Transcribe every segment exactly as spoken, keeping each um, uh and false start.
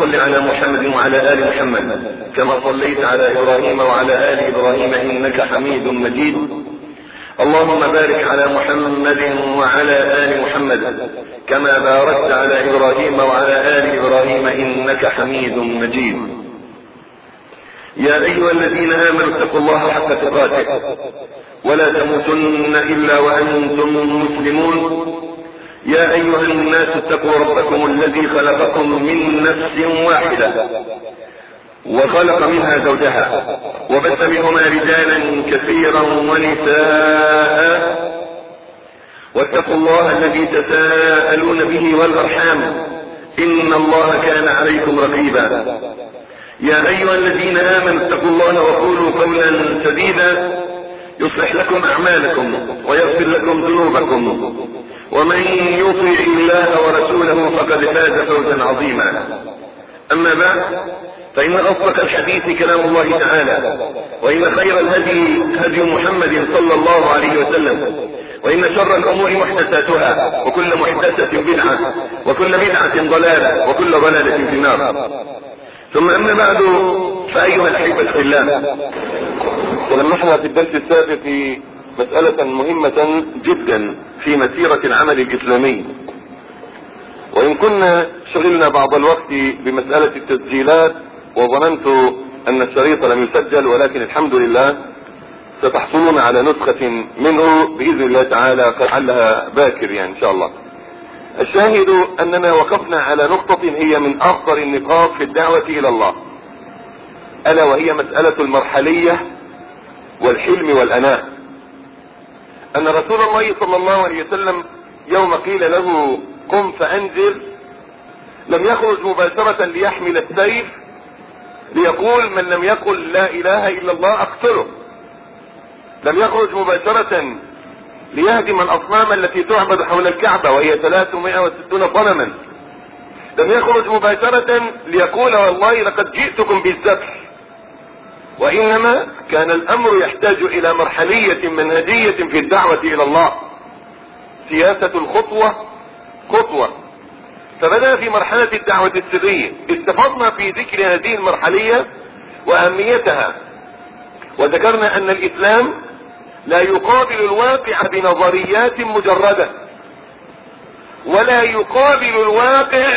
صل على محمد وعلى آل محمد كما صليت على إبراهيم وعلى آل إبراهيم إنك حميد مجيد. اللهم بارك على محمد وعلى آل محمد كما باركت على إبراهيم وعلى آل إبراهيم إنك حميد مجيد. يا أيها الذين آمنوا اتقوا الله حق تقاته ولا تموتن إلا وأنتم مسلمون. يا أيها الناس اتقوا ربكم الذي خلقكم من نفس واحدة وخلق منها زوجها وبث منهما رجالا كثيرا ونساء واتقوا الله الذي تساءلون به والأرحام إن الله كان عليكم رقيبا. يا أيها الذين آمنوا اتقوا الله وقولوا قولا سديدا يصلح لكم أعمالكم ويغفر لكم ذنوبكم ومن يطع الله ورسوله فقد فاز فوزا عظيما. أما بعد فإن أصدق الحديث كلام الله تعالى وإن خير الهدي هدي محمد صلى الله عليه وسلم وإن شر الأمور محدثاتها وكل محدثة بدعة وكل بدعة ضلالة وكل ضلالة في النار. ثم أما بعد فأيها الأحبة في الله، ولمحنا في الدرس السابق مسألة مهمة جدا في مسيرة العمل الإسلامي، وإن كنا شغلنا بعض الوقت بمسألة التسجيلات وظننت أن الشريط لم يسجل، ولكن الحمد لله ستحصلون على نسخة منه بإذن الله تعالى قد حلها باكر يعني إن شاء الله. الشاهد أننا وقفنا على نقطة هي من أخطر النقاط في الدعوة إلى الله، ألا وهي مسألة المرحلية والحلم والأناة. أن رسول الله صلى الله عليه وسلم يوم قيل له قم فأنذر لم يخرج مباشرة ليحمل السيف ليقول من لم يقل لا إله إلا الله أقتله. لم يخرج مباشرة ليهدم الأصنام التي تعبد حول الكعبة وهي ثلاثمائة وستون صنما. لم يخرج مباشرة ليقول والله لقد جئتكم بالذبح، وإنما كان الأمر يحتاج إلى مرحلية منهجية في الدعوة إلى الله، سياسة الخطوة خطوة. فبدأ في مرحلة الدعوة السرية. استفضنا في ذكر هذه المرحلية وأهميتها، وذكرنا أن الإسلام لا يقابل الواقع بنظريات مجردة، ولا يقابل الواقع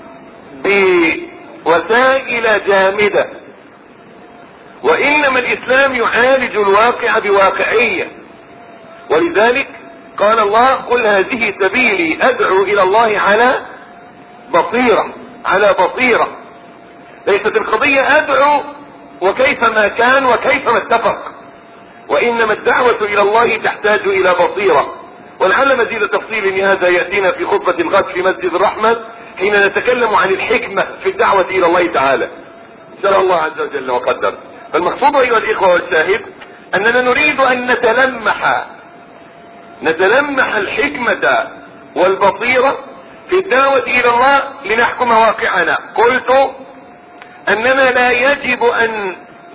بوسائل جامدة، وإنما الإسلام يعالج الواقع بواقعية. ولذلك قال الله قل هذه سبيلي أدعو إلى الله على بصيرة، على بصيرة. ليست القضية أدعو وكيفما كان وكيفما اتفق، وإنما الدعوة إلى الله تحتاج إلى بصيرة. ولعل مزيد تفصيل لهذا يأتينا في خطبة الغد في مسجد الرحمة حين نتكلم عن الحكمة في الدعوة إلى الله تعالى إن شاء الله عز وجل وقدر. فالمقصود أيها الإخوة والشاهد أننا نريد أن نتلمح نتلمح الحكمة والبصيرة في الدعوة إلى الله لنحكم واقعنا. قلت أننا لا يجب أن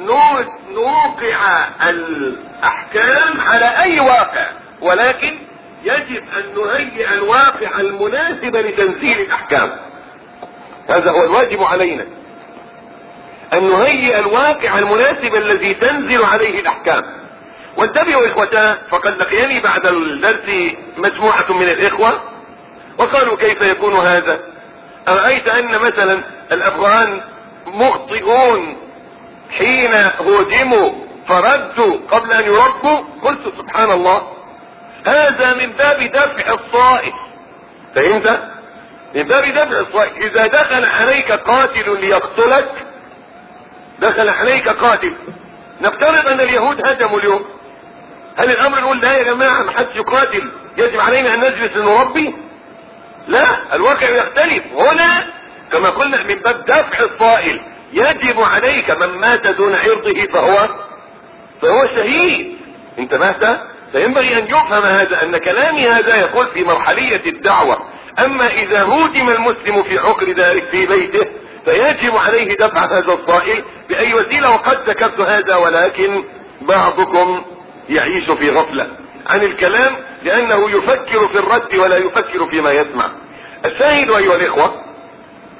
نوقع الأحكام على أي واقع، ولكن يجب أن نهيئ الواقع المناسب لتنزيل الأحكام. هذا هو الواجب علينا، أن نهيئ الواقع المناسب الذي تنزل عليه الأحكام. وانتبهوا إخوتنا، فقد لقيني بعد الدرس مجموعة من الإخوة وقالوا كيف يكون هذا؟ أرأيت أن مثلا الأفغان مخطئون حين هجموا فردوا قبل أن يربوا؟ قلت سبحان الله، هذا من باب دفع الصائل. فهمت؟ من باب دفع الصائل. إذا دخل عليك قاتل ليقتلك، دخل عليك قاتل، نفترض أن اليهود هجموا اليوم، هل الأمر نقول لا يا جماعة ما حدش يقاتل يجب علينا أن نجلس لنربي؟ لا، الواقع يختلف. هنا كما قلنا من باب دفع الصائل، يجب عليك من مات دون عرضه فهو فهو شهيد. انتبهت؟ فينبغي أن يفهم هذا، أن كلامي هذا يقول في مرحلية الدعوة. أما إذا هدم المسلم في عقر ذلك في بيته فيجب عليه دفع هذا الصائل بأي وسيلة. وقد ذكرت هذا، ولكن بعضكم يعيش في غفلة عن الكلام لأنه يفكر في الرد ولا يفكر فيما يسمع. الشاهد أيها الإخوة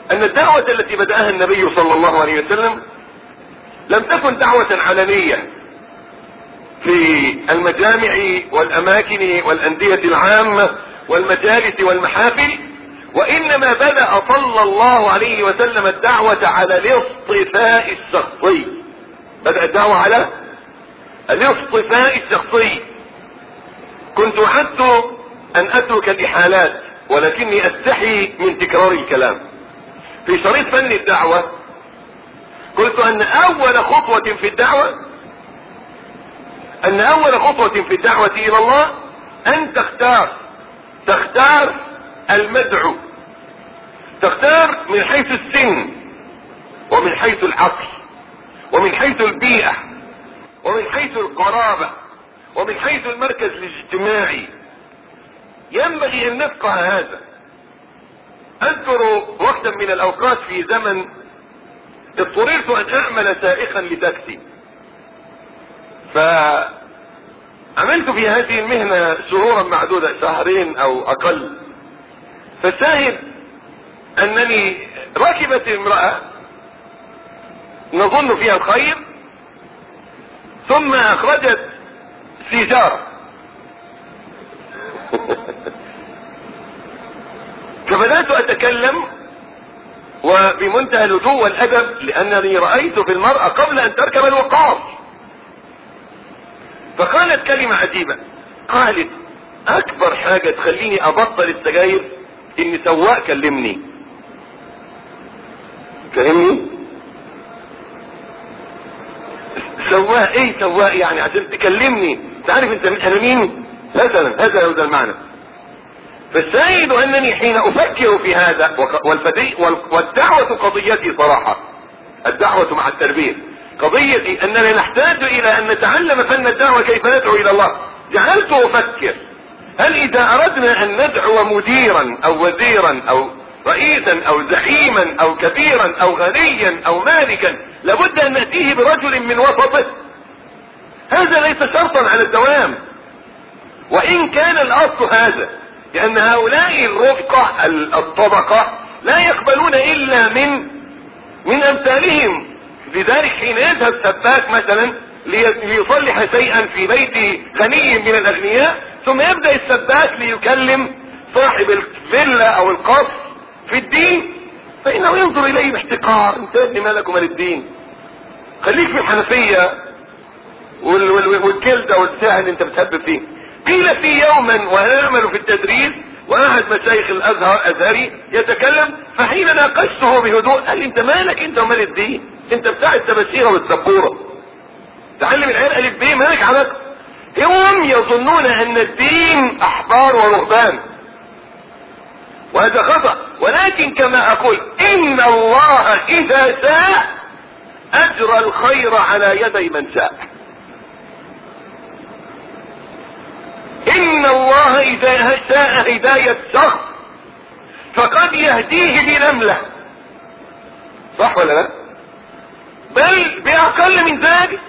ان الدعوة التي بدأها النبي صلى الله عليه وسلم لم تكن دعوة علنية في المجامع والاماكن والاندية العامة والمجالس والمحافل، وانما بدأ صلى الله عليه وسلم الدعوة على الاصطفاء الشخصي. بدأ الدعوة على الاصطفاء الشخصي. كنت وعدت ان اترك الاحالات ولكني استحي من تكرار الكلام. في شريط فن الدعوة قلت ان اول خطوة في الدعوة ان اول خطوة في الدعوة الى الله ان تختار تختار المدعو، تختار من حيث السن ومن حيث العقل ومن حيث البيئة ومن حيث القرابة ومن حيث المركز الاجتماعي. ينبغي ان نفقه هذا. اذكر وقتا من الاوقات في زمن اضطررت ان اعمل سائقا لتاكسي، فعملت في هذه المهنة شهورا معدودة، شهرين او اقل. فالشاهد انني ركبت امرأة نظن فيها الخير ثم اخرجت سيجارة فبدأت اتكلم وبمنتهى الهدوء والادب لانني رأيت في المرأة قبل ان تركب الوقاص. فقالت كلمة عجيبة، قالت اكبر حاجة تخليني ابطل السجاير ان سواق كلمني. فهمني؟ سواق ايه سواق يعني عشان تكلمني؟ تعرف انت انا مين مثلا؟ هذا هو المعنى. فالسيد انني حين افكر في هذا والفدي والدعوة قضيتي صراحة، الدعوة مع التربية قضيتي اننا نحتاج الى ان نتعلم فن الدعوة كيف ندعو الى الله. جعلت افكر هل اذا اردنا ان ندعو مديرا او وزيرا او رئيسا او زعيما او كبيرا او غنيا او مالكا لابد ان نأتيه برجل من وسطه؟ هذا ليس شرطا على الدوام، وان كان الاصل هذا، لان هؤلاء الرفقة الطبقة لا يقبلون الا من من امثالهم. لذلك حين يذهب سباك مثلا ليصلح شيئا في بيت غني من الاغنياء ثم يبدأ السباك ليكلم صاحب الفيلا او القصر في الدين، فانه ينظر اليه باحتقار. انت ابني مالك ومال الدين، خليك في الحنفية والكلدة والساعة اللي انت بتهبب فيه. قيل في يوما وانا اعمل في التدريس واحد مشايخ الازهر ازهري يتكلم، فحين ناقشته بهدوء قال لي انت مالك انت ومال الدين؟ انت بتاع التبشيرة والسبورة، تعلم العيال الف بيه، مالك علاقة؟ هم يظنون ان الدين احبار ورهبان، وهذا خطأ. ولكن كما اقول ان الله اذا شاء اجرى الخير على يدي من شاء. ان الله اذا شاء هداية شخص فقد يهديه بنملة، صح ولا لا؟ بل باقل من ذلك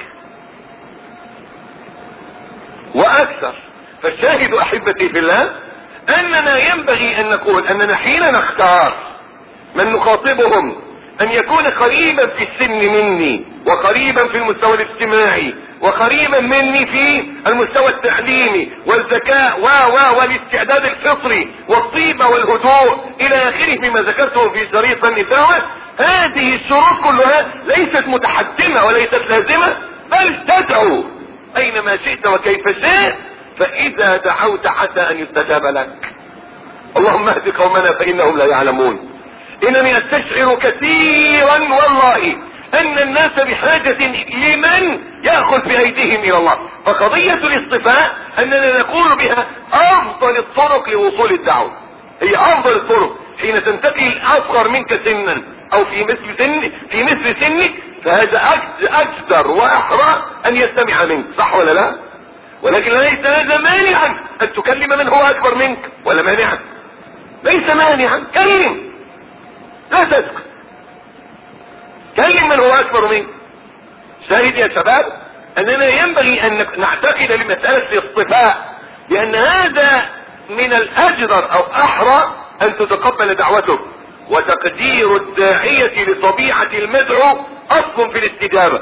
واكثر. فالشاهد احبتي في الله اننا ينبغي ان نقول اننا حين نختار من نخاطبهم ان يكون قريبا في السن مني وقريبا في المستوى الاجتماعي وقريبا مني في المستوى التعليمي والذكاء و و والاستعداد الفطري والطيبة والهدوء الى اخره مما ذكرته في شريط فن الدعوة. هذه الشروط كلها ليست متحتمة وليست لازمة، بل تدعو اينما شئت وكيف شئت، فاذا دعوت عسى ان يستجاب لك. اللهم اهد قومنا فانهم لا يعلمون. انني استشعر كثيرا والله ان الناس بحاجة لمن يأخذ بايديهم الى الله. فقضية الاصطفاء اننا نقول بها افضل الطرق لوصول الدعوة، هي افضل الطرق. حين تنتقي الاصغر منك سنا او في مثل سن في مثل سنك فهذا اكثر واحرى ان يستمع منك، صح ولا لا؟ ولكن ليس هذا مانعا ان تكلم من هو اكبر منك، ولا مانعا؟ ليس مانعا، كلم لا تسكت، كلم من هو اكبر منك. شاهد يا شباب اننا ينبغي ان نعتقد لمسألة الاصطفاء بان هذا من الاجدر او احرى ان تتقبل دعوته. وتقدير الداعية لطبيعة المدعو اصل في الاستجابة.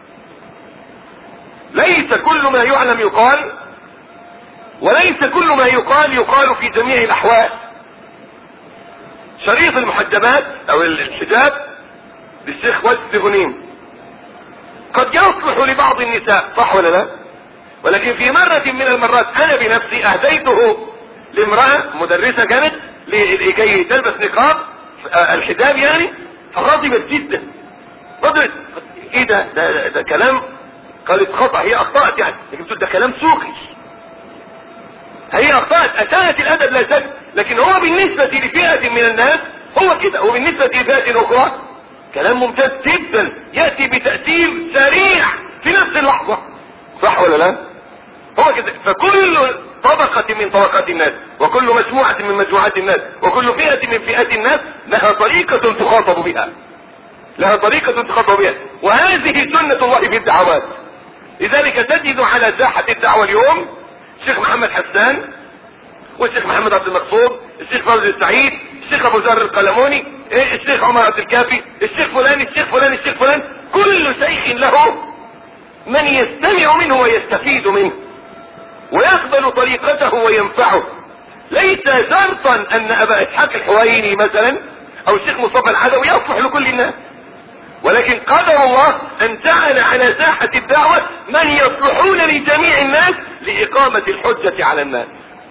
ليس كل ما يعلم يقال، وليس كل ما يقال يقال في جميع الاحوال. شريط المحجبات او الحجاب للشيخ وجد غنيم قد يصلح لبعض النساء، صح ولا لا؟ ولكن في مرة من المرات انا بنفسي اهديته لامرأة مدرسة كانت لكي تلبس نقاب الحجاب يعني، فغضبت جدا. غضبت، ايه ده ده, ده, ده كلام، قالت خطأ، هي اخطأت يعني، لكن تقول ده كلام سوقي، هي اخطأت، اساءت الادب لا شك، لكن هو بالنسبة لفئة من الناس هو كده، وبالنسبة لفئة اخرى كلام ممتاز جدا يأتي بتأثير سريع في نفس اللحظة، صح ولا لا؟ هو كده. فكل طبقة من طبقات الناس، وكل مجموعة من مجموعات الناس، وكل فئة من فئات الناس لها طريقة تخاطب بها، لها طريقة تخاطب بها، وهذه سنة الله في الدعوات. لذلك تجد على ساحة الدعوة اليوم الشيخ محمد حسان، والشيخ محمد عبد المقصود، الشيخ فوزي السعيد، الشيخ ابو ذر القلموني، الشيخ عمر عبد الكافي، الشيخ فلان الشيخ فلان الشيخ فلان، كل شيخ له من يستمع منه ويستفيد منه ويقبل طريقته وينفعه. ليس شرطا ان ابا اسحاق الحويني مثلا او الشيخ مصطفى العدوي يصلح لكل الناس، ولكن قدر الله ان جعل على ساحة الدعوة من يصلحون لجميع الناس لاقامة الحجة على الناس.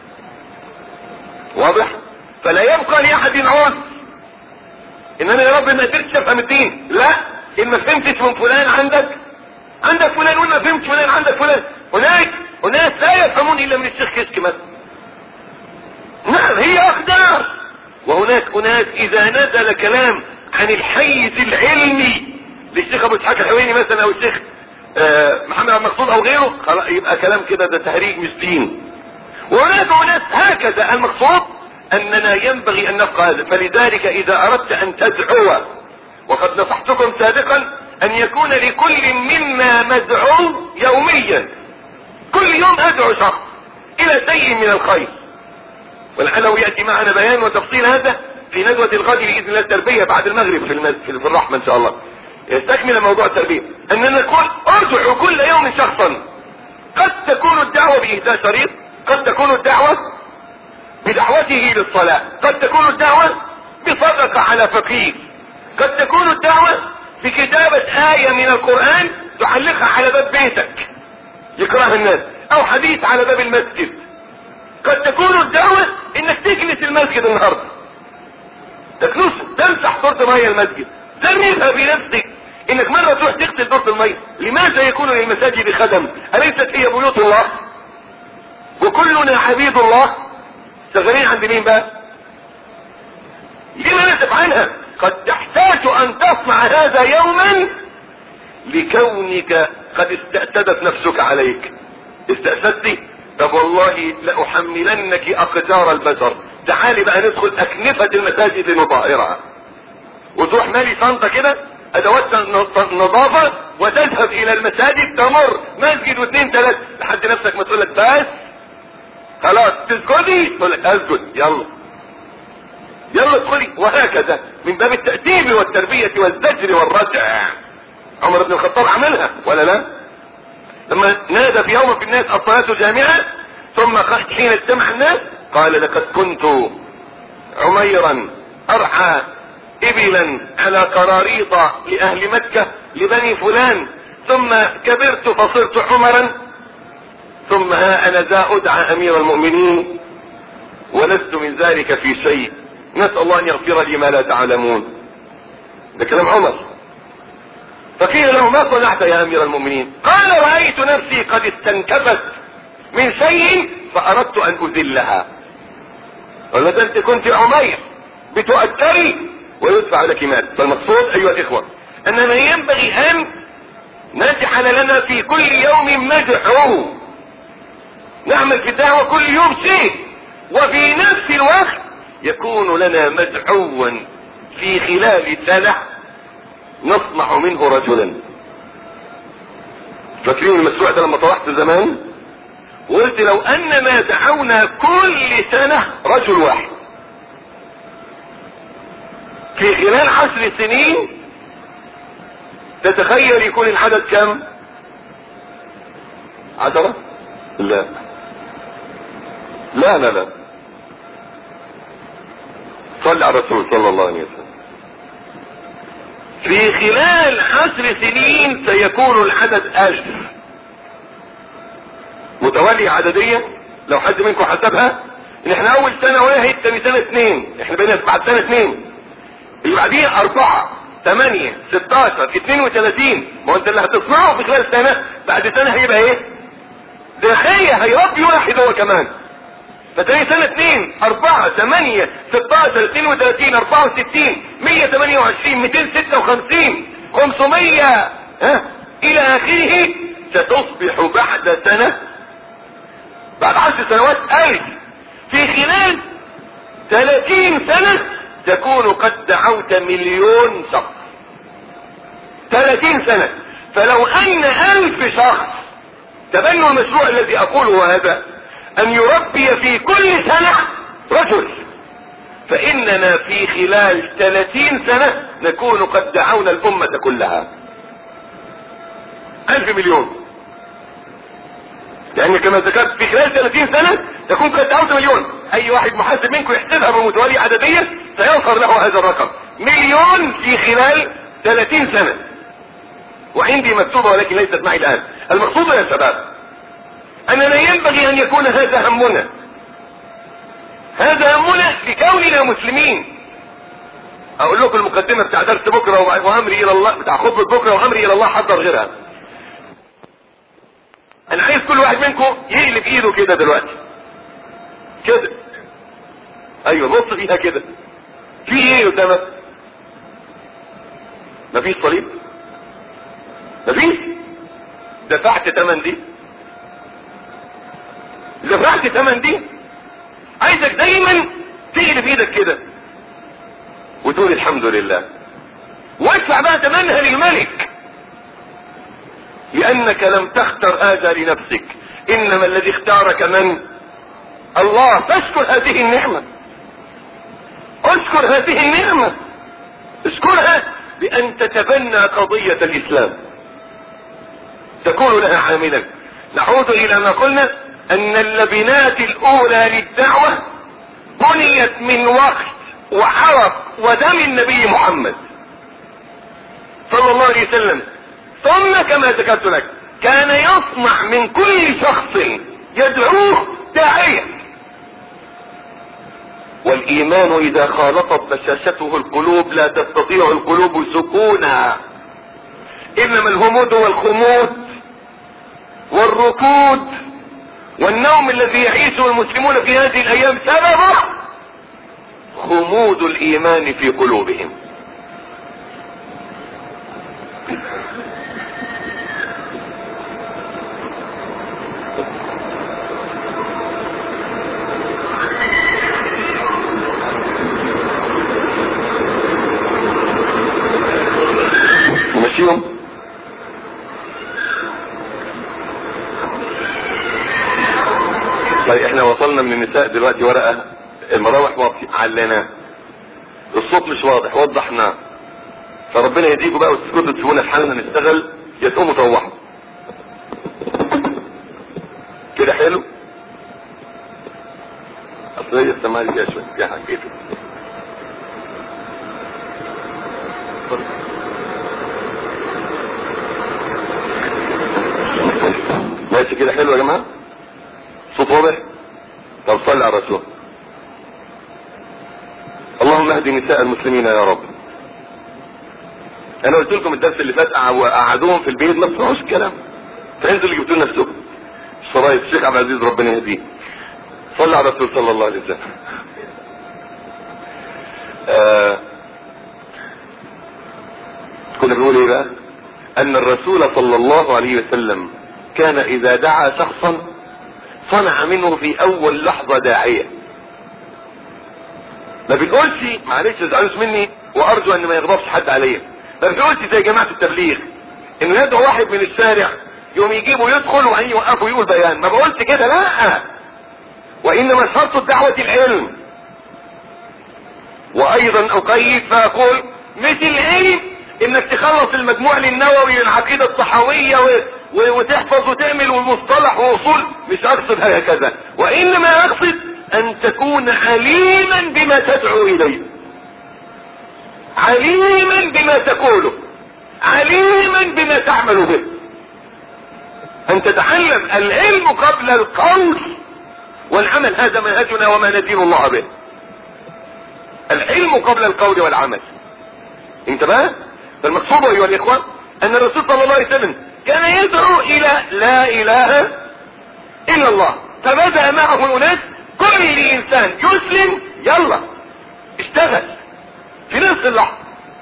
واضح؟ فلا يبقى لاحد عذر ان انا يا رب ما قدرتش افهم الدين، لا، ان ما فهمتش من فلان عندك عندك فلان، وان ما فهمتش فلان عندك فلان. هناك وناس لا يفهمون الا من الشيخ كشك مثلا، نعم هي اقدار. وهناك اناس اذا نزل كلام عن الحيز العلمي للشيخ ابو اسحاق الحويني مثلا او الشيخ آه محمد عبد المقصود او غيره، خلاص يبقى كلام كده ده تهريج مش دين. وهناك اناس هكذا. المقصود اننا ينبغي ان نبقى هذا. فلذلك اذا اردت ان تدعو، وقد نصحتكم سابقا ان يكون لكل منا مدعو يوميا، كل يوم ادعو شخص الى شيء من الخير، ولعله ياتي معنا بيان وتفصيل هذا في ندوة الغد باذن الله التربية بعد المغرب في, المز... في الرحمة ان شاء الله، يستكمل موضوع التربية. اننا نقول ادعو كل يوم شخصا. قد تكون الدعوة باهداء شريط، قد تكون الدعوة بدعوته للصلاة، قد تكون الدعوة بصدقة على فقير، قد تكون الدعوة بكتابة آية من القرآن تعلقها على باب بيتك يقرأها الناس، او حديث على باب المسجد. قد تكون الدعوة انك تكنس المسجد النهاردة، تكنس تمسح دورة مية المسجد، ترميها بنفسك انك مرة تروح تغسل دورة المية. لماذا يكون للمساجد خدم؟ أليست هي بيوت الله وكلنا عبيد الله؟ شغالين عند مين بقى؟ لما لا تفعلها؟ قد تحتاج ان تصنع هذا يوما لكونك قد استأسدت نفسك عليك. استأسدت؟ طب والله لأحملنك اقدار البشر. تعالي بقى ندخل اكنفة المساجد لنطهرها، وتروح مالي شنطة كده ادوات نظافة وتذهب الى المساجد، تمر مسجد واثنين ثلاثة لحد نفسك ما تقول لك بس خلاص تسجدي، تقول لك اسجد، يلا يلا ادخلي. وهكذا من باب التأديب والتربية والزجر والردع. عمر بن الخطاب عملها ولا لا؟ لما نادى في يوم في الناس الصلاة جامعة، ثم حين اجتمع الناس قال لقد كنت عميرا ارعى ابلا على قراريط لاهل مكة لبني فلان، ثم كبرت فصرت عمرا، ثم ها انا ذا ادعى امير المؤمنين ولست من ذلك في شيء، نسأل الله ان يغفر لي ما لا تعلمون. ده كلام عمر. فقيل له ما صنعت يا امير المؤمنين؟ قال رأيت نفسي قد استنكفت من شيء فاردت ان اذلها. ولا انت كنت عمير بتؤثري ويدفع لك مال. فالمقصود ايها الاخوة اننا ينبغي ان نجعل لنا في كل يوم مدعو، نعمل في الدعوة كل يوم شيء، وفي نفس الوقت يكون لنا مدعوا في خلال سنة نصنع منه رجلا. فاكرين المشروع ده لما طرحت زمان وقلت لو ان ما دعونا كل سنة رجل واحد في خلال عشر سنين تتخيل يكون العدد كم؟ عشرة؟ لا لا لا لا صلى على الرسول صلى الله عليه وسلم. في خلال عشر سنين سيكون العدد ألف متوالية عددية. لو حد منكم حسبها ان احنا اول سنة واحد، ثاني سنة اثنين، احنا بقينا بعد سنة اثنين، اللي بعديها اربعة، ثمانية، ستاشر، اثنين وثلاثين. ما هو انت اللي هتصنعه في خلال سنة بعد سنة هيبقى ايه؟ داخلية هيربي واحد هو كمان. فتاني سنة اثنين، اربعة، ثمانية، ستاشر، اثنين وثلاثين، اربعة وستين، مية وثمانية وعشرين، مئتين وستة وخمسين، خمسمية، ها الى اخره. ستصبح بعد سنة، بعد عشر سنوات الف. في خلال ثلاثين سنة تكون قد دعوت مليون شخص. ثلاثين سنة. فلو ان الف شخص تبنوا المشروع الذي اقوله هذا، ان يربي في كل سنة رجل، فاننا في خلال ثلاثين سنة نكون قد دعونا الامة كلها. الف مليون. يعني كما ذكرت في خلال ثلاثين سنة تكون قد دعوت مليون. اي واحد محاسب منكم يحسبها بمتوالية عددية سيظهر له هذا الرقم. مليون في خلال ثلاثين سنة. وعندي مكتوبة ولكن ليست معي الان. المقصود يا شباب اننا ينبغي ان يكون هذا همنا. هذا همنا لكوننا مسلمين. اقول لكم المقدمة بتاع درس بكرة وامري الى الله، بتاع خطبة بكرة وامري الى الله حضر غيرها. انا عايز كل واحد منكم يقلب ايده كده دلوقتي كده. ايوه بص فيها كده. في ايه قدامك؟ مفيش صليب؟ مفيش؟ دفعت تمن دي؟ دفعت تمن دي؟ عايزك دايما تقلب ايدك كده وتقول الحمد لله، وادفع بقى تمنها للملك، لانك لم تختر هذا لنفسك، انما الذي اختارك من؟ الله. فاشكر هذه النعمة، اشكر هذه النعمة، اشكرها بان تتبنى قضية الاسلام، تكون لها عاملا. نعود الى ما قلنا ان اللبنات الاولى للدعوة بنيت من وقت وعرق ودم النبي محمد صلى الله عليه وسلم. ثم كما ذكرت لك كان يصنع من كل شخص يدعوه داعية. والايمان اذا خالطت بشاشته القلوب لا تستطيع القلوب سكونا، انما الهمود والخمود والركود والنوم الذي يعيشه المسلمون في هذه الايام سببه خمود الايمان في قلوبهم. ماشيهم طيب. احنا وصلنا من النساء دلوقتي ورقة المراوح واطي علنا، الصوت مش واضح، وضحنا. فربنا يهديكم بقى وتسكتوا تسيبونا في حالنا نشتغل، يا تقوموا تروحوا كده. حلو. اصل هي السماعة دي فيها شوية فيها حاجة ماشي كده. حلو يا جماعة، صوت واضح. طب صلي على الرسول. اللهم اهدي نساء المسلمين يا رب. انا قلت لكم الدرس اللي فات قعدوهم في البيت ما تسمعوش الكلام، فانتوا اللي جبتوا لنا نفسكم. الشرايط الشيخ عبد العزيز ربنا يهديه. صلي على الرسول صلى الله عليه وسلم. آه كنا بنقول ايه بقى؟ ان الرسول صلى الله عليه وسلم كان اذا دعا شخصا صنع منه في اول لحظة داعية. ما بنقولش معلش تزعلوش مني وارجو ان ما يغضبش حد عليا، ما بنقولش زي جماعة التبليغ انه يدعو واحد من الشارع يوم يجيبه يدخل وبعدين يوقفه يقول بيان. ما بقولش كده، لا. وانما شرط الدعوة العلم. وايضا اقيد فاقول مثل العلم انك تخلص المجموع النووي للعقيدة الصحوية و... و... وتحفظ وتعمل والمصطلح واصول، مش اقصد هكذا، وانما اقصد ان تكون عليما بما تدعو اليه، عليما بما تقوله، عليما بما تعمل به، ان تتعلم العلم قبل القول والعمل. هذا منهجنا وما ندين الله به، العلم قبل القول والعمل. انتبه. فالمقصود ايها الاخوة ان الرسول صلى الله عليه وسلم كان يدعو الى لا اله الا الله، فبدأ معه اناس كل انسان يسلم يلا اشتغل في نفس اللحظة،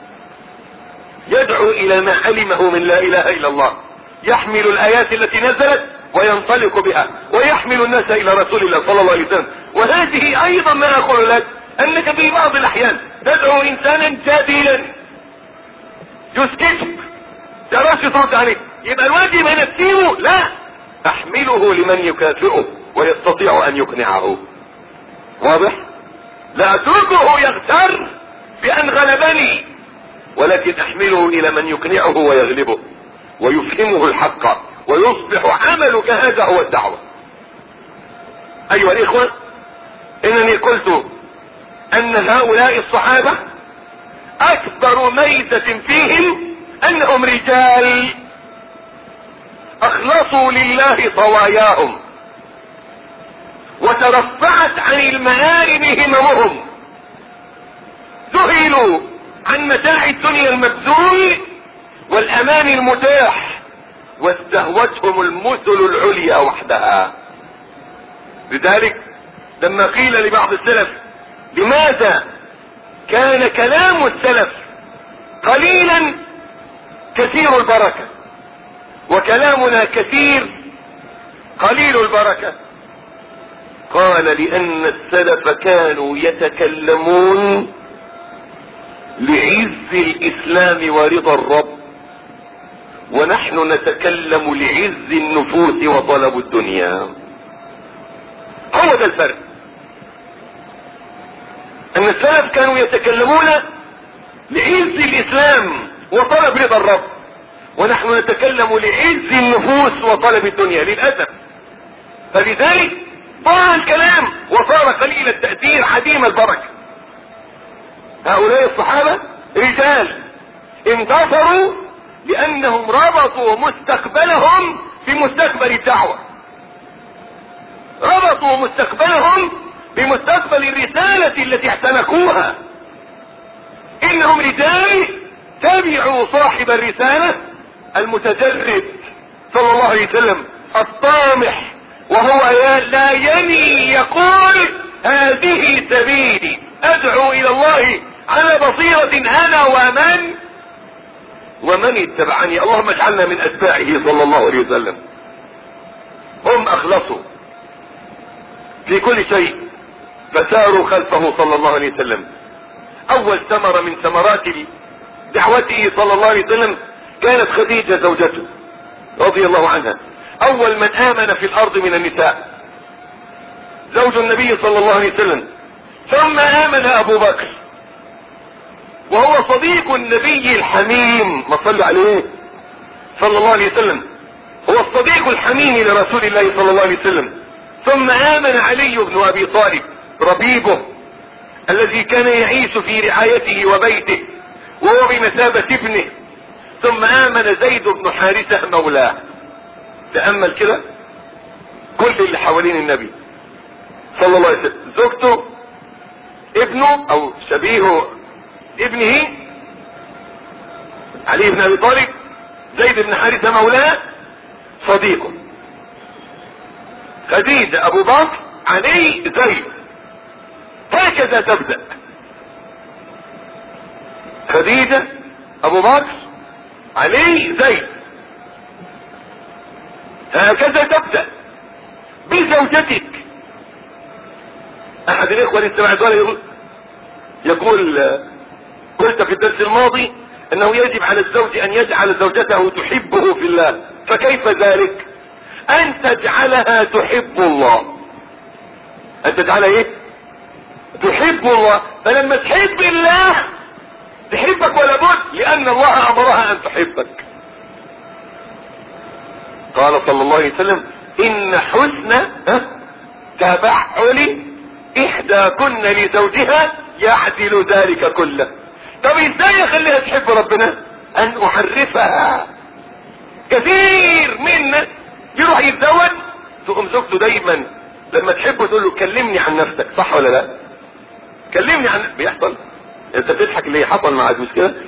يدعو الى ما علمه من لا اله الا الله، يحمل الايات التي نزلت وينطلق بها ويحمل الناس الى رسول الله صلى الله عليه وسلم. وهذه ايضا ما اقول لك، انك في بعض الاحيان تدعو انسانا جادلا يسكتك تراش ترد عليه، يبقى الواجب هنا تسيبه؟ لا، احمله لمن يكافئه ويستطيع ان يقنعه. واضح؟ لا اتركه يغتر بان غلبني، ولكن احمله الى من يقنعه ويغلبه ويفهمه الحق ويصبح عملك هذا هو الدعوة. ايها الاخوة، انني قلت ان هؤلاء الصحابة اكبر ميزة فيهم انهم رجال اخلصوا لله طواياهم وترفعت عن المآرب هممهم، ذهلوا عن متاع الدنيا المبذول والامان المتاح، واستهوتهم المثل العليا وحدها. لذلك لما قيل لبعض السلف لماذا كان كلام السلف قليلا كثير البركة وكلامنا كثير قليل البركة، قال لان السلف كانوا يتكلمون لعز الاسلام ورضا الرب، ونحن نتكلم لعز النفوس وطلب الدنيا. هو ده الفرق، ان السلف كانوا يتكلمون لعز الاسلام وطلب رضا الرب، ونحن نتكلم لعز النفوس وطلب الدنيا للأسف. فلذلك ضاع الكلام وصار قليل التأثير عديم البركة. هؤلاء الصحابة رجال انتصروا لأنهم ربطوا مستقبلهم بمستقبل الدعوة، ربطوا مستقبلهم بمستقبل الرسالة التي اعتنقوها. إنهم رجال تبعوا صاحب الرسالة المتجرد صلى الله عليه وسلم الطامح، وهو لا يني يقول هذه سبيلي ادعو الى الله على بصيرة انا ومن ومن اتبعني. اللهم اجعلنا من اتباعه صلى الله عليه وسلم. هم اخلصوا في كل شيء فساروا خلفه صلى الله عليه وسلم. اول ثمرة من ثمرات دعوته صلى الله عليه وسلم كانت خديجة زوجته رضي الله عنها، اول من امن في الارض من النساء زوج النبي صلى الله عليه وسلم. ثم امن ابو بكر وهو صديق النبي الحميم، ما صلوا عليه صلى الله عليه وسلم، هو الصديق الحميم لرسول الله صلى الله عليه وسلم. ثم امن علي بن ابي طالب ربيبه الذي كان يعيش في رعايته وبيته وهو بمثابة ابنه. ثم امن زيد بن حارثة مولاه. تأمل كده كل اللي حوالين النبي صلى الله عليه وسلم، زوجته، ابنه او شبيه ابنه علي بن ابي طالب، زيد بن حارثة مولاه، صديقه، خديجة، ابو بكر، علي، زيد. هكذا تبدأ خديجة، ابو بكر، علي، زيد، هكذا تبدأ بزوجتك. احد الاخوة لسه يقول يقول قلت في الدرس الماضي انه يجب على الزوج ان يجعل زوجته تحبه في الله، فكيف ذلك؟ ان تجعلها تحب الله، ان تجعلها ايه؟ تحب الله. فلما تحب الله تحبك ولا بد، لان الله امرها ان تحبك. قال صلى الله عليه وسلم ان حسن تبعل احداكن لزوجها يعدل ذلك كله. طب ازاي اخليها تحب ربنا؟ ان اعرفها. كثير منا يروح يتزوج تقوم زوجته دايما لما تحبه تقول له كلمني عن نفسك، صح ولا لا؟ كلمني عن بيحصل. انت بتضحك ليه؟ حصل معاك مش كده؟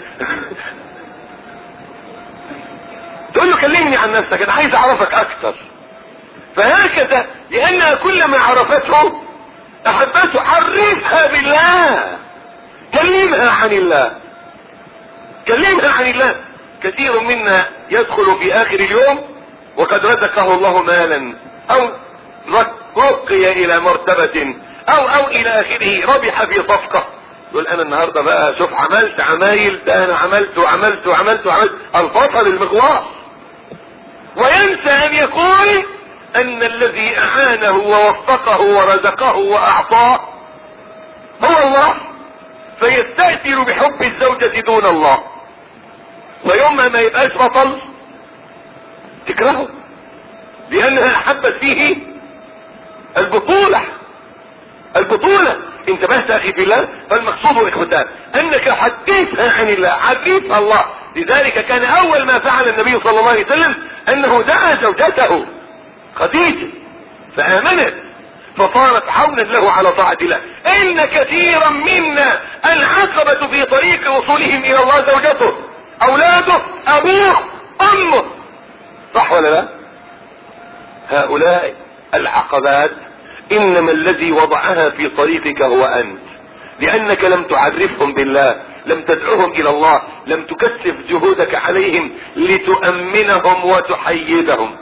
تقول له كلمني عن نفسك، انا عايز اعرفك اكثر. فهكذا لانها كلما عرفته احبته. عرفها بالله، كلمها عن الله، كلمها عن الله. كثير منا يدخل في اخر اليوم وقد رزقه الله مالا او رقي الى مرتبة او او الى اخره، ربح في صفقة، يقول انا النهاردة بقى شوف عملت عمايل، ده انا عملت وعملت وعملت وعملت، الفصل المغواص، وينسى ان يقول ان الذي اعانه ووفقه ورزقه واعطاه هو الله. فيستأثر بحب الزوجة دون الله، ويوم ما يبقاش بطل تكرهه لانها احبت فيه البطولة. البطولة انتبهت اخي بالله. فالمقصود اخوتان انك حدثها عن الله، عرفها الله. لذلك كان اول ما فعل النبي صلى الله عليه وسلم انه دعا زوجته خديجة فامنت فصارت عونا له على طاعة الله. ان كثيرا منا العقبة في طريق وصولهم الى الله زوجته، اولاده، ابوه، امه، صح ولا لا؟ هؤلاء العقبات انما الذي وضعها في طريقك هو انت، لانك لم تعرفهم بالله، لم تدعوهم الى الله، لم تكثف جهودك عليهم لتؤمنهم وتحيدهم.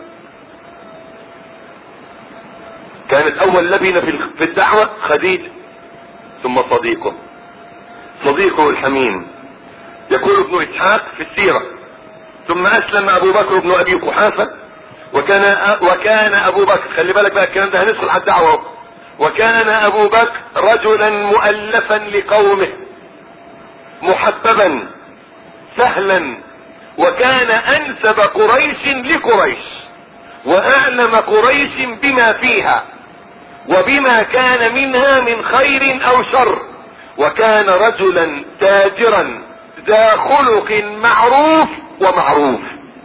كانت اول لبنة في الدعوة خديجة، ثم صديقه صديقه الحميم. يقول ابن اسحاق في السيرة ثم اسلم ابو بكر بن ابي قحافة، وكان وكان ابو بكر، خلي بالك بقى الكلام ده هندخل على الدعوة. وكان ابو بكر رجلا مؤلفا لقومه محببا سهلا، وكان انسب قريش لقريش واعلم قريش بما فيها وبما كان منها من خير او شر، وكان رجلا تاجرا ذا خلق معروف ومعروف.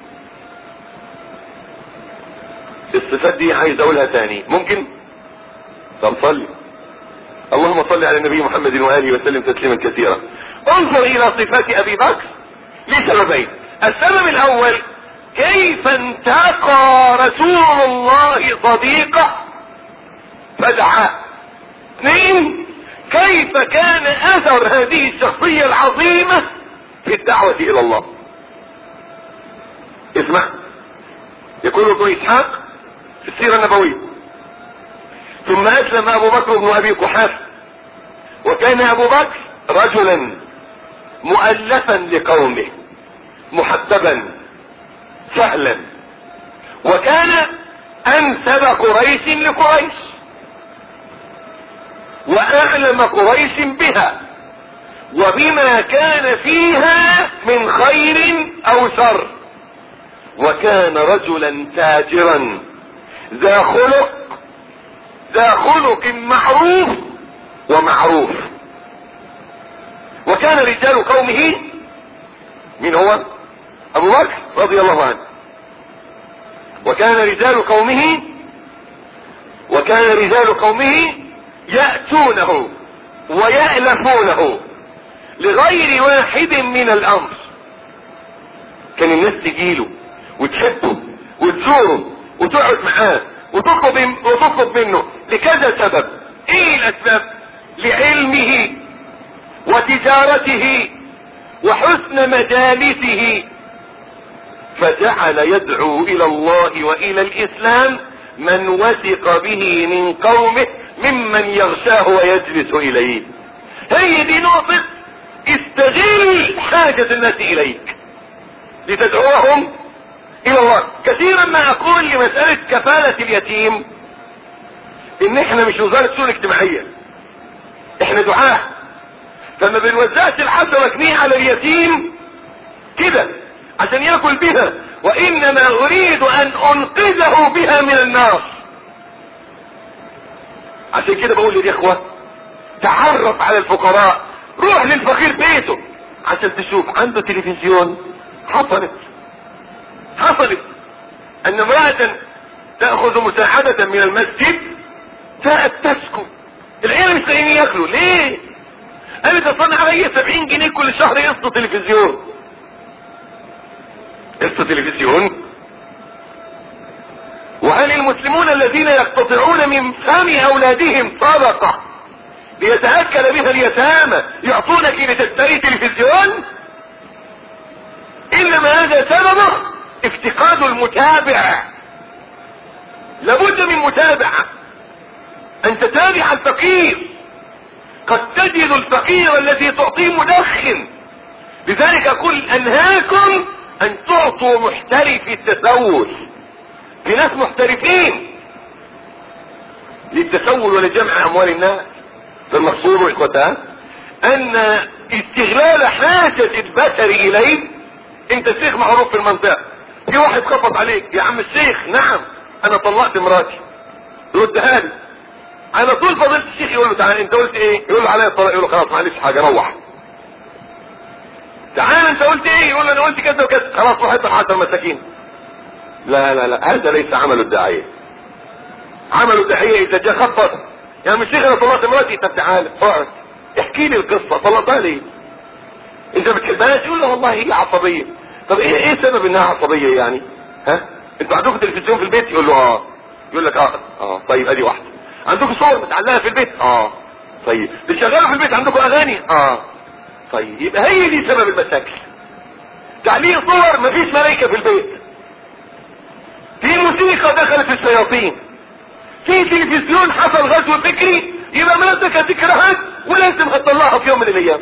الصفات دي عايز اقولها تاني، ممكن؟ طب صلي. اللهم صل على النبي محمد وآله وسلم تسليما كثيرا. انظر الى صفات ابي بكر لسببين. السبب الاول كيف انتقى رسول الله صديقه فدعاه. اثنين كيف كان اثر هذه الشخصية العظيمة في الدعوة الى الله. اسمع، يقول ابن اسحاق في السيرة النبوية ثم اسلم ابو بكر بن ابي قحافة، وكان ابو بكر رجلا مؤلفا لقومه محببا سهلا، وكان انسب قريش لقريش واعلم قريش بها وبما كان فيها من خير او شر، وكان رجلا تاجرا ذا خلق ذا خلق معروف ومعروف. وكان رجال قومه، من هو؟ ابو بكر رضي الله عنه. وكان رجال قومه وكان رجال قومه يأتونه ويألفونه لغير واحد من الامر. كان الناس تجيله وتحبه وتزوره وتقعد معاه وتطلب وتطلب منه لكذا سبب. ايه الاسباب؟ لعلمه وتجارته وحسن مجالسه. فجعل يدعو الى الله والى الاسلام من وثق به من قومه ممن يغشاه ويجلس اليه. هي دي نقطة استغل حاجة الناس اليك لتدعوهم الى الله. كثيرا ما اقول لمسألة كفالة اليتيم ان احنا مش وزارة شؤون اجتماعية، احنا دعاة فما بنوزعش العشرة جنيه على اليتيم كده عشان ياكل بها، وانما اريد ان انقذه بها من النار. عشان كده بقول للاخوة تعرف على الفقراء، روح للفقير بيته عشان تشوف عنده تلفزيون. حصلت حصلت ان امرأة تأخذ مساعدة من المسجد جاءت تسكو، العيال مش لاقيين ياكلوا ليه؟ قالت اصلا عليا سبعين جنيه كل شهر قسط تلفزيون. قسط تلفزيون؟ وهل المسلمون الذين يقتطعون من فم اولادهم صدقة ليتأكل بها اليتامى يعطونك لتشتري تلفزيون؟ انما هذا سببه افتقاد المتابع. لابد من متابعة، ان تتابع الفقير. قد تجد الفقير الذي تعطيه مدخن، لذلك اقول انهاكم ان تعطوا محترف التسول. في ناس محترفين للتسول ولجمع اموال الناس. فالمقصود اخوتها ان استغلال حاجة البشر اليه. انت الشيخ معروف في المنطقة، في واحد خبط عليك، يا عم الشيخ نعم انا طلقت مراتي، ردها لي على طول. فضلت الشيخ يقول له تعالى انت قلت ايه؟ يقول له عليا الطلاق. يقول له خلاص معلش حاجة روح. تعالى انت قلت ايه؟ يقول له انا قلت كذا وكذا. خلاص روح اطلع عشر مساكين. لا لا لا هذا ليس عمل الداعية. عمل الداعية اذا جاء خبط يا عم الشيخ انا طلقت مراتي، طب تعالى اقعد احكي لي القصة، طلقتها ليه؟ انت بتحبهاش؟ يقول له والله هي عصبية. طب ايه ايه سبب انها عصبية يعني؟ ها؟ انتوا عندكم تلفزيون في البيت؟ يقول له اه. يقول لك اه اه طيب ادي واحدة. عندكم صور متعلقة في البيت؟ اه طيب. بتشغلوا في البيت عندكم اغاني؟ اه طيب. يبقى هي دي سبب المشاكل. تعليق صور، مفيش ملايكة في البيت، في موسيقى دخلت في الشياطين، في تلفزيون حصل غزو فكري، يبقى مراتك ذكرها ولازم هتطلعها في يوم من الايام.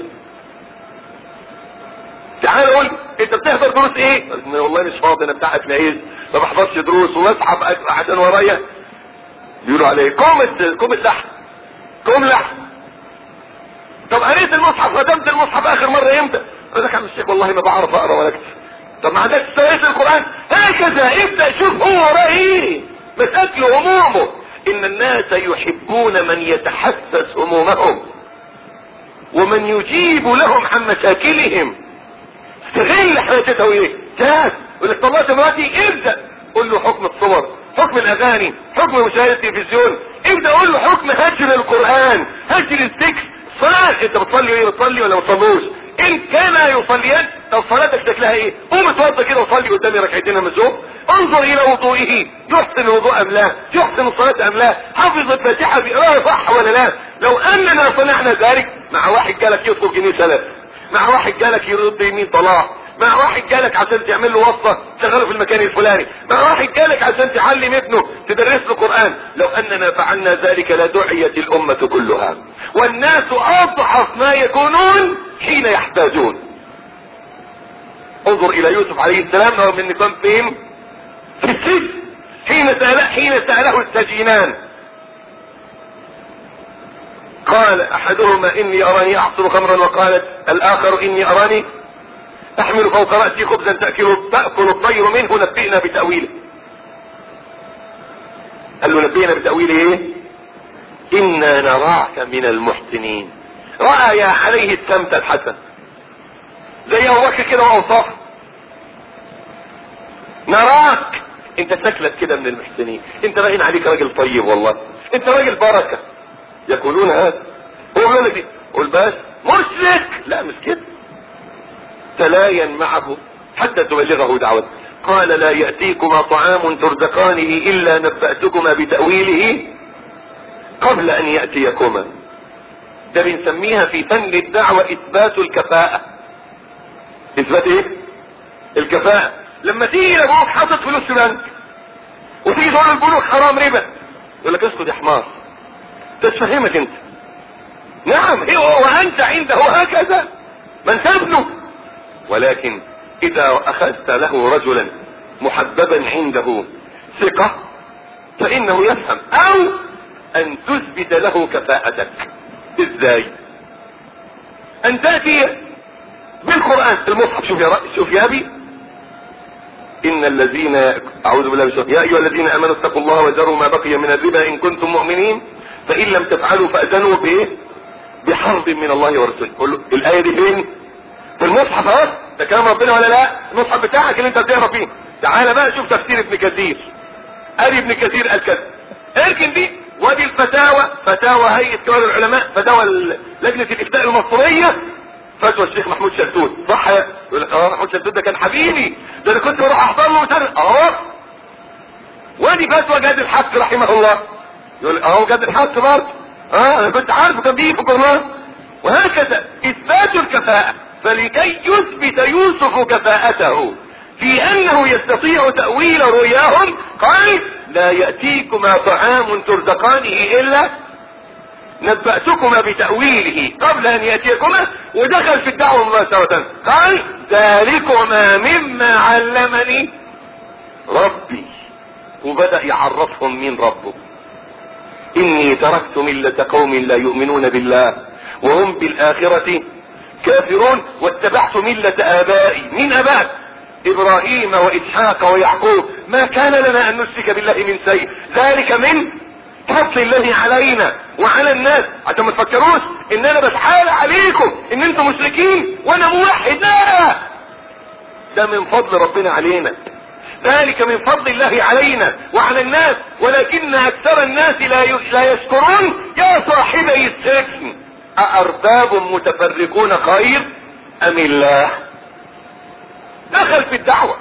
تعال قول انت بتحضر دروس ايه؟ والله مش فاضي انا بتاع اتنايز ما بحضرش دروس وبسحب عشان ورايا. بيقولوا عليه كوم كوم اللحم كوم لحم. طب قريت المصحف ختمت المصحف اخر مرة امتى؟ يقول لك يا عم الشيخ والله ما بعرف اقرا ولا اكتب. طب ما عندكش سياسة القرآن؟ هكذا ابدأ شوف هو وراه ايه مسألة همومه. ان الناس يحبون من يتحسس همومهم ومن يجيب لهم عن مشاكلهم. استغل حاجته ايه؟ جاهز. يقول لك طلعت مراتي، ابدأ قول له حكم الصور، حكم الاغاني، حكم مشاهدة التلفزيون. ابدأ قول له حكم هجر القرآن، هجر الذكر. صلاة انت بتصلي ايه؟ بتصلي ولا ما بتصلوش؟ ان كان يصليان طب صلاتك شكلها ايه؟ قوم اتوضى كده وصلي قدامي ركعتين مزوق. انظر الى وضوئه، يحسن الوضوء ام لا؟ يحسن الصلاة ام لا؟ حافظ الفاتحة بيقراها صح ولا لا؟ لو اننا صنعنا ذلك مع واحد جالك يطلب جنيه سلف، مع واحد جالك يرد يمين طلاق، مع واحد جالك عشان تعمل له وصفة تشغله في المكان الفلاني، مع واحد جالك عشان تعلم ابنه تدرس له قرآن، لو اننا فعلنا ذلك لدعيت الامة كلها. والناس اضعف ما يكونون حين يحتاجون. انظر الى يوسف عليه السلام رغم ان كان فين؟ في السجن. حين سأله حين سأله السجينان قال احدهما اني اراني اعصر خمرا، وقالت الاخر اني اراني احمل فوق رأسي خبزا تأكل تأكل الطير منه، نبئنا بتأويله. قال له نبئنا بتأويله ايه؟ انا نراك من المحسنين. رأى عليه السمت الحسن زي ابو بكر كده واوصاف. نراك انت شكلك كده من المحسنين، انت باين عليك راجل طيب والله، انت راجل بركة. يقولون هذا هو بيقول لك قول بس مرشرك، لا مش كده. تلاين معه حتى تبلغه دعوته. قال لا يأتيكما طعام ترزقانه الا نبأتكما بتأويله قبل ان يأتيكما. ده بنسميها في فن الدعوة اثبات الكفاءة. اثبات ايه؟ الكفاءة. لما تيجي لابوك حاطط فلوس في بنك وتيجي تقول البنوك حرام ربا، يقول لك اسكت يا حمار تفهمك انت. نعم هو وانت عنده هكذا من تبنه. ولكن اذا اخذت له رجلا محببا عنده ثقة فانه يفهم، او ان تثبت له كفاءتك. ازاي؟ ان تأتي بالقرآن المصحف. شوف يا رأي شوف يا ابي، ان الذين اعوذ بالله من الشيطان، يا ايها الذين امنوا اتقوا الله وذروا ما بقي من الربا ان كنتم مؤمنين فان لم تفعلوا فاذنوا بايه؟ بحرب من الله ورسوله. قول له الايه دي فين؟ في المصحف اهو، ده كلام ربنا ولا لا؟ المصحف بتاعك اللي انت بتقرا فيه. تعال بقى شوف تفسير ابن كثير. ادي ابن كثير قال كذا، اركن دي. وادي الفتاوى، فتاوى هيئه كبار العلماء، فتاوى لجنه الافتاء المصريه، فتوى الشيخ محمود شلتوت. صح يا يقول لك اه محمود شلتوت ده كان حبيبي، ده انا كنت بروح احضر له وتر اه. وادي فتوى جاد الحق رحمه الله، يقول لك اه جاد الحق برضه اه انا كنت عارفه كان بيجي في القرآن. وهكذا اثبات الكفاءة. فلكي يثبت يوسف كفاءته في انه يستطيع تأويل رؤياهم قال لا يأتيكما طعام ترزقانه الا نبأتكما بتأويله قبل ان يأتيكما. ودخل في الدعوة مباشرة قال ذلكما مما علمني ربي، وبدأ يعرفهم من ربه. اني تركت ملة قوم لا يؤمنون بالله وهم بالآخرة كافرون واتبعت ملة آبائي. من آبائي؟ إبراهيم وإسحاق ويعقوب. ما كان لنا أن نشرك بالله من شيء، ذلك من فضل الله علينا وعلى الناس. عشان ما تفكروش ان انا بتحايل عليكم ان انتم مشركين وانا موحد، لا، ده من فضل ربنا علينا، ذلك من فضل الله علينا وعلى الناس ولكن اكثر الناس لا لا يشكرون. يا صاحبي السجن أأرباب متفرقون خير أم الله؟ دخل في الدعوة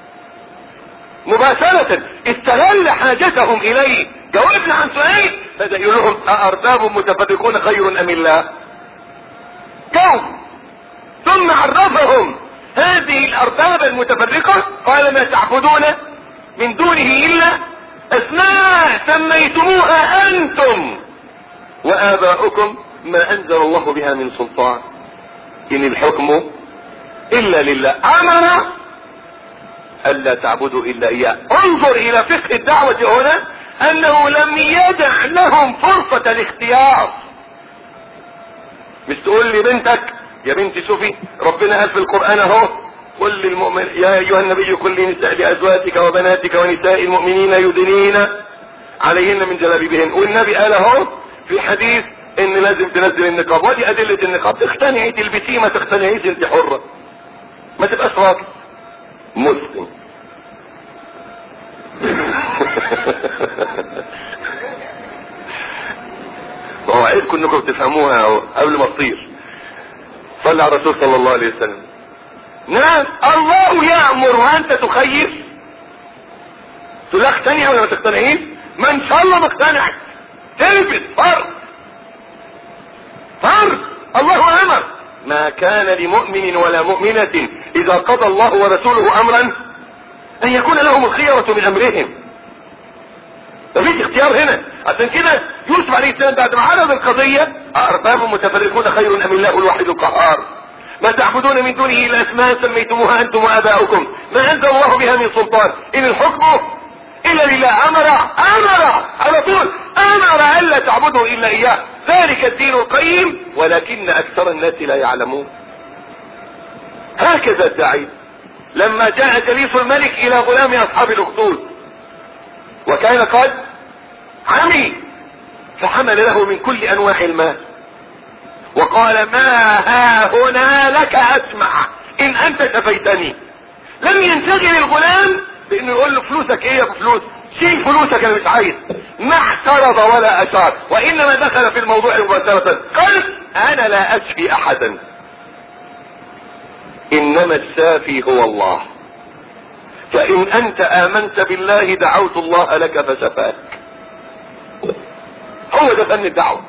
مباشرة، استغل حاجتهم إليه، جاوبنا عن سؤال بدأ يقول لهم أأرباب متفرقون خير أم الله؟ جاوب. ثم عرفهم هذه الأرباب المتفرقة قال ما تعبدون من دونه إلا أسماء سميتموها أنتم وآباؤكم ما أنزل الله بها من سلطان إن الحكم إلا لله أمر ألا تعبدوا إلا إياه. انظر إلى فقه الدعوة هنا أنه لم يدع لهم فرصة الاختيار. مش تقول لي بنتك يا بنتي شوفي ربنا قال في القرآن اهو قل للمؤمن يا أيها النبي قل لنساء لأزواجك وبناتك ونساء المؤمنين يدنين عليهن من جلابيبهن، والنبي قال اهو في حديث ان لازم تنزل النقاب. ودي ادلة النقاب، تقتنعي تلبسيه ما تقتنعيش انت حرة، ما تبقاش راجل مسلم. ووعدكم انكم تفهموها قبل ما تطير. صلى على الرسول صلى الله عليه وسلم. نعم الله يأمر وانت تخير، تقول اقتنعي ولا ما تقتنعيش؟ ما ان شاء الله مقتنع تلبس فرض فرض. الله امر ما كان لمؤمن ولا مؤمنة اذا قضى الله ورسوله امرا ان يكون لهم الخيرة من امرهم. مفيش اختيار هنا. عشان كده يوسف عليه السلام بعد ما عرض القضية أأرباب متفرقون خير أم الله الواحد القهار ما تعبدون من دونه إلا أسماء سميتموها أنتم وآباؤكم ما أنزل الله بها من سلطان إن الحكم إلا لله. أمر أمر على طول أمر ألا تعبدوا إلا إياه، ذلك الدين القيم ولكن أكثر الناس لا يعلمون. هكذا الداعي لما جاء جليس الملك إلى غلام أصحاب الأخدود وكان قد عمي فحمل له من كل انواع المال وقال ما ها هنا لك اسمع ان انت شفيتني. لم ينشغل الغلام بانه يقول له فلوسك ايه يا ابو فلوس، شيل فلوسك انا مش عايز، ما اعترض ولا اشار، وانما دخل في الموضوع مباشرة قال انا لا اشفي احدا انما الشافي هو الله، فان انت امنت بالله دعوت الله لك فشفاك. هو ده فن الدعوة،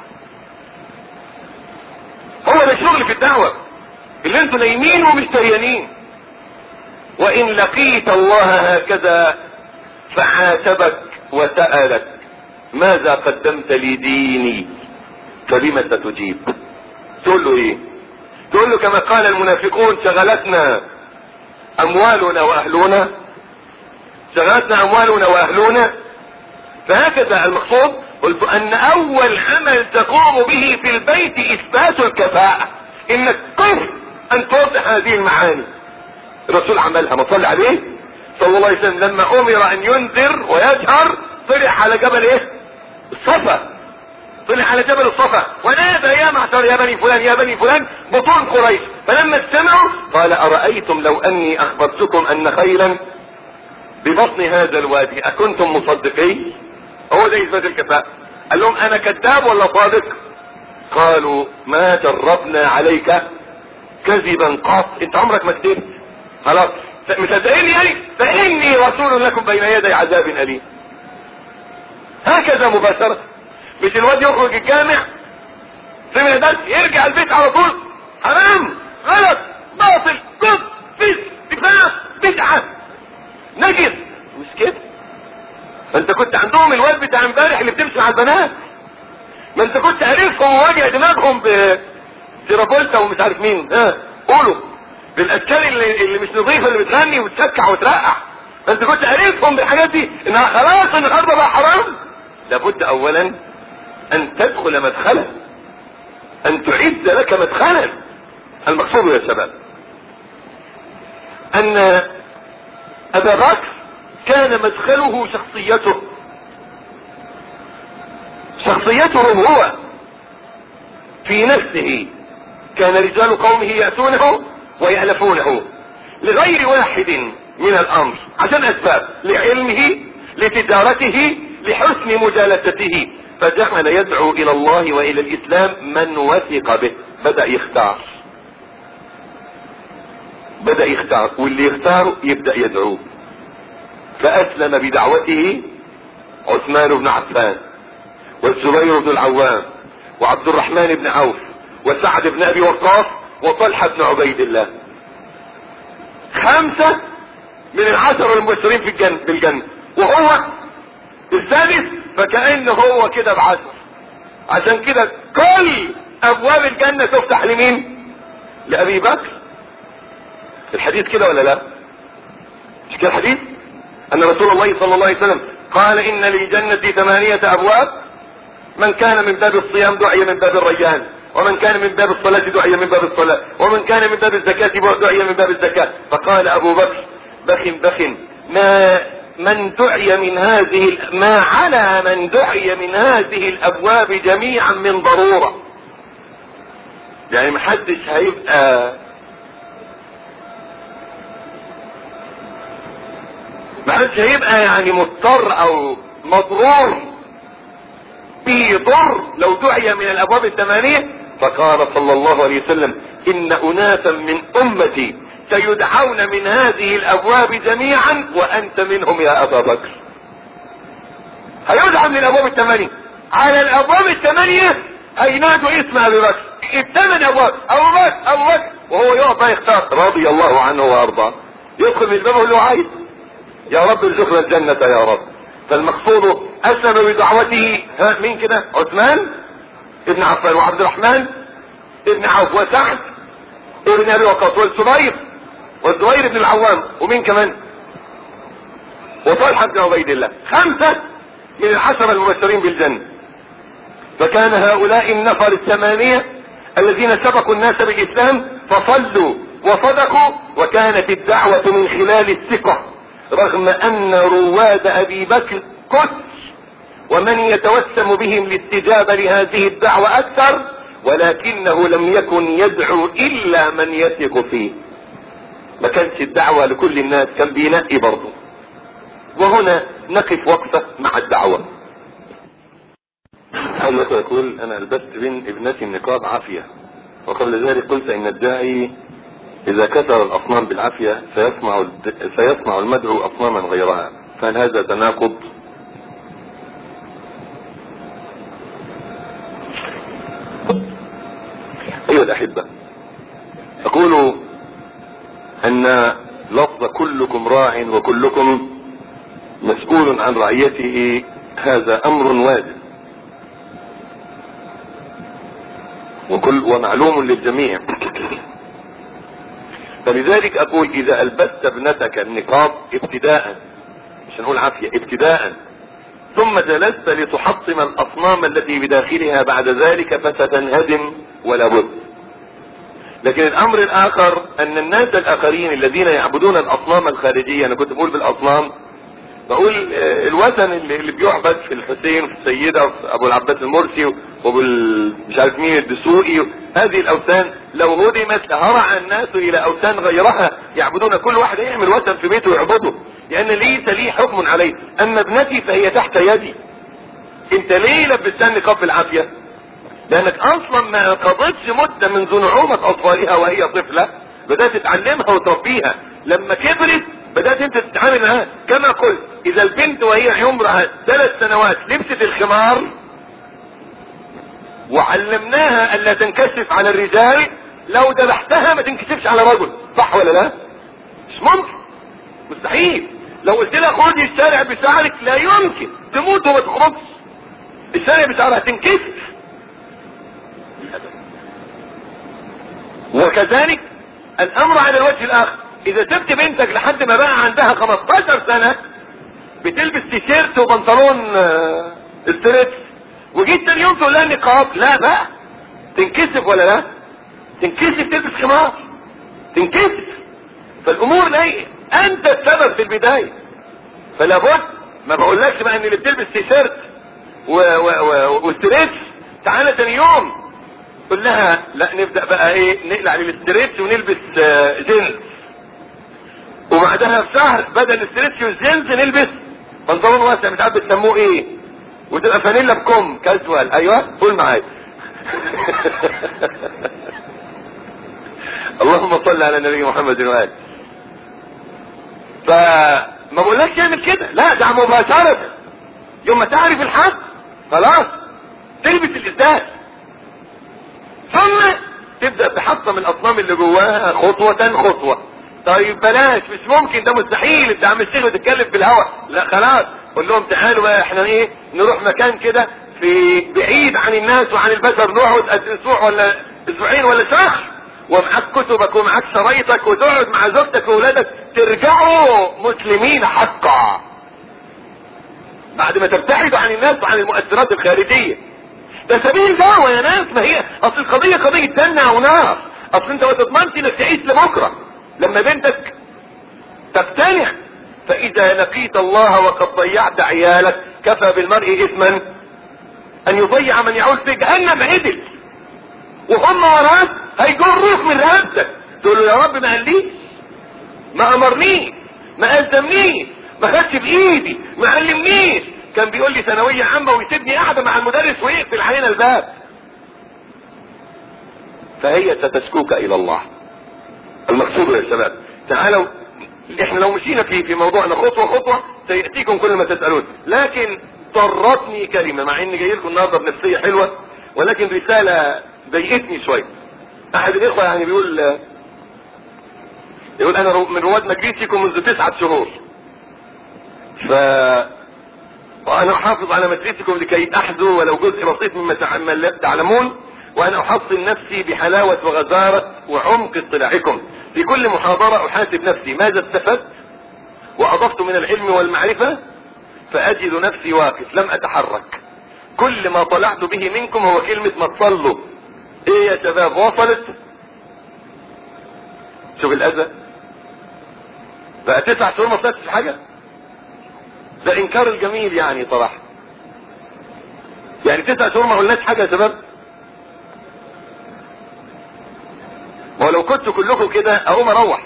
هو ده الشغل في الدعوة اللي انتوا نايمين ومش دريانين. وان لقيت الله هكذا فعاتبك وسألك ماذا قدمت لديني فبما ستجيب؟ تقول له ايه؟ تقول له كما قال المنافقون شغلتنا اموالنا واهلنا، شغلتنا اموالنا واهلنا. فهكذا المقصود قلت ان اول عمل تقوم به في البيت اثبات الكفاءة، انك كفر ان توضح هذه المعاني. الرسول عملها، ما صلى عليه صلى الله عليه وسلم لما امر ان ينذر ويجهر طلع على جبل ايه؟ الصفا. طلع على جبل الصفا ونادى يا معشر يا بني فلان يا بني فلان بطون قريش. فلما استمعوا قال ارايتم لو اني اخبرتكم ان خيلا ببطن هذا الوادي اكنتم مصدقين؟ هو ده اثبات الكفاءة. قال لهم انا كذاب ولا صادق؟ قالوا ما جربنا عليك كذبا قط، انت عمرك ما كذبت. خلاص مصدقيني يعني؟ فاني رسول لكم بين يدي عذاب اليم. هكذا مباشرة. مش الواد يخرج الجامع سمع درس يرجع البيت على طول حرام غلط باطل كفر فسق دفاع بدعة نجس. مش كده. انت كنت عندهم الواد بتاع امبارح اللي بتمشي على البنات، ما انت كنت عارفهم وواجه دماغهم بسيرابولتا ومش عارف مين، ها قولوا بالاشكال اللي, اللي مش نظيفه اللي بتغني وتسكع وترقع. انت كنت عارفهم بالحاجات دي انها خلاص النهارده بقى حرام. لابد اولا ان تدخل مدخلا، ان تعد لك مدخلا. المقصود يا شباب ان ابا بكر كان مدخله شخصيته، شخصيته هو في نفسه. كان رجال قومه يأتونه ويألفونه لغير واحد من الامر عشان اسباب، لعلمه لتجارته لحسن مجالسته. فجعل يدعو الى الله والى الاسلام من وثق به. بدأ يختار بدأ يختار واللي يختار يبدأ يدعوه. فاسلم بدعوته عثمان بن عفان والزبير بن العوام وعبد الرحمن بن عوف وسعد بن ابي وقاص وطلحة بن عبيد الله. خمسة من العشر المبشرين في الجنة بالجنة وهو الثالث. فكأنه هو كده بعشر. عشان كده كل ابواب الجنة تفتح لمين؟ لابي بكر. الحديث كده ولا لا؟ مش كده الحديث ان رسول الله صلى الله عليه وسلم قال ان للجنة ثمانية ابواب، من كان من باب الصيام دعي من باب الريان، ومن كان من باب الصلاة دعي من باب الصلاة، ومن كان من باب الزكاة دعي من باب الزكاة. فقال ابو بكر بخ بخ ما من دعي من هذه ما على من دعي من هذه الابواب جميعا من ضرورة. يعني محدش هيبقى محدش هيبقى يعني مضطر او مضرور به ضر لو دعي من الابواب الثمانية. فقال صلى الله عليه وسلم ان اناسا من امتي سيدعون من هذه الابواب جميعا وانت منهم يا ابا بكر. هيدعى من الابواب الثمانية، على الابواب الثمانية هينادوا اسم ابي بكر. الثمان ابواب ابو بكر ابو بكر وهو يقف يختار رضي الله عنه وارضاه، يدخل من الباب اللي هو عايز. يا رب ارزقنا الجنة يا رب. فالمقصود اسلم بدعوته ها مين كده؟ عثمان ابن عفان وعبد الرحمن ابن عوف وسعد ابن ابي وقاص والزبير والزبير بن العوام ومين كمان؟ وطلحة بن عبيد الله. خمسة من العشرة المبشرين بالجنة. فكان هؤلاء النفر الثمانية الذين سبقوا الناس بالاسلام فصلوا وصدقوا، وكانت الدعوة من خلال الثقة رغم ان رواد ابي بكر قدس ومن يتوسم بهم الاستجابة لهذه الدعوة اكثر، ولكنه لم يكن يدعو الا من يثق فيه. ما كانش الدعوة لكل الناس، كان بينقي برضه. وهنا نقف وقفة مع الدعوة. الله يقول انا البست بين ابنتي النقاب عافية، وقبل ذلك قلت ان الداعي اذا كثر الاصنام بالعافية سيصنع سيصنع المدعو اصناما غيرها، فهل هذا تناقض؟ ايها الاحبة، اقول ان لفظ كلكم راع وكلكم مسؤول عن رعيته هذا امر واجب وكل ومعلوم للجميع. فلذلك اقول اذا البست ابنتك النقاب ابتداء، مش هنقول عافية، ابتداء، ثم جلست لتحطم الاصنام التي بداخلها بعد ذلك فستنهدم ولا بد. لكن الامر الاخر ان الناس الاخرين الذين يعبدون الاصنام الخارجية، انا كنت بقول بالاصنام، بقول الوثن اللي بيعبد في الحسين في السيدة وفي ابو العباس المرسي وابو مش عارف مين الدسوقي، هذه الاوثان لو هدمت هرع الناس الى اوثان غيرها يعبدون، كل واحد يعمل وثن في بيته ويعبده، لان ليس لي حكم عليه. اما ابنتي فهي تحت يدي. انت ليه لبستني نقاب بالعافية؟ لانك اصلا ما قضيتش مدة منذ نعومة اطفالها وهي طفلة، بدأت تتعلمها وتربيها، لما كبرت بدأت انت تتعامل معها. كما قلت اذا البنت وهي عمرها ثلاث سنوات لبست الخمار وعلمناها الا تنكشف على الرجال، لو ذبحتها ما تنكشفش على رجل، صح ولا لا؟ مش ممكن، مستحيل. لو قلت لها خرجي الشارع بشعرك لا يمكن، تموت وما تخرجش الشارع بشعرها، تنكشف. وكذلك الامر على الوجه الاخر، اذا سبت بنتك لحد ما بقى عندها خمستاشر سنة بتلبس تيشيرت وبنطلون استريتش، وجيت تاني يوم تقول لها نقاب، لا بقى تنكسف ولا لا؟ تنكسف، تلبس خمار تنكسف. فالامور ليه انت السبب في البداية، فلا بد. ما بقولكش بقى ان اللي بتلبس تيشيرت واستريتش تعالى تاني يوم قل لها لا نبدأ بقى ايه، نقلع للاستريتش ونلبس جينز، وبعدها بشهر بدل الاستريتش والجينز نلبس بنطلون واسع مش عارف بتسموه ايه، وتبقى فانيلا بكم كاجوال. ايوه قول معايا. اللهم صل على النبي محمد وآله. فما بقولكش اعمل كده، لا ده مباشرة يوم ما تعرف الحق خلاص تلبس الازاز، ثم تبدأ تحطم الاصنام اللي جواها خطوة خطوة. طيب بلاش، مش ممكن، ده مستحيل، انت عم الشيخ بتتكلم في الهواء، لا خلاص قول لهم تعالوا بقى احنا ايه نروح مكان كده في بعيد عن الناس وعن البشر، نقعد اسبوع ولا اسبوعين ولا شهر، ومعاك كتبك ومعاك شرايطك، وتقعد مع زوجتك واولادك، ترجعوا مسلمين حقا بعد ما تبتعدوا عن الناس وعن المؤثرات الخارجية. ده سبيل دعوة يا ناس، ما هي اصل القضية قضية جنة ونار. اصل انت ما تضمنش انك تعيش لبكرة لما بنتك تقتنع. فاذا لقيت الله وقد ضيعت عيالك كفى بالمرء اثما ان يضيع من يعول في جهنم عدل، وهم وراك هيجروك من رقبتك تقول له يا رب ما قاليش، ما امرنيش، ما الزمنيش، ما خدش بايدي، ما علمنيش. كان بيقول لي ثانوية عامة ويسيبني قاعدة مع المدرس ويقفل علينا الباب. فهي ستشكوك الى الله. المقصود يا شباب تعالوا احنا لو مشينا في في موضوعنا خطوة خطوة سيأتيكم كل ما تسألون، لكن ضرتني كلمة مع اني جاي لكم النهارده بنفسية حلوة، ولكن رسالة ضايقتني شوية. احد الاخوة يعني بيقول يقول انا من رواد مجلسكم منذ تسعة شهور، ف وانا احافظ على مجلسكم لكي احذو ولو جزء بسيط مما تعلمون، وانا احصن نفسي بحلاوة وغزارة وعمق اطلاعكم. في كل محاضرة احاسب نفسي ماذا استفدت واضفت من العلم والمعرفة، فاجد نفسي واقف لم اتحرك. كل ما طلعت به منكم هو كلمة ما تصلوا. ايه يا شباب وصلت؟ شوف الاذى بقى تسع شهور ما طلعتش حاجة. ده انكار الجميل يعني صراحة، يعني تسع شهور ما قلناش حاجة يا شباب. ولو كنت كلكم كده اقوم اروح.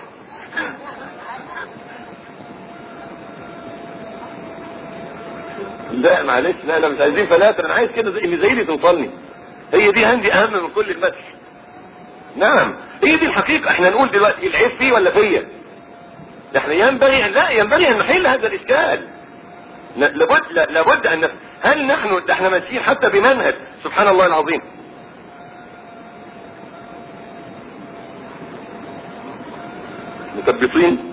لا معلش، لا لا مش عايزين فلاتر، انا عايز كده زي اللي زي دي توصلني. هي دي عندي اهم من كل المدح. نعم هي دي الحقيقة. احنا نقول دلوقتي العيب فيه ولا فيا؟ احنا ينبغي ان لا ينبغي ان نحل هذا الاشكال. لابد لا لابد ان نف... هل نحن احنا ماشيين حتى بمنهج سبحان الله العظيم. مثبطين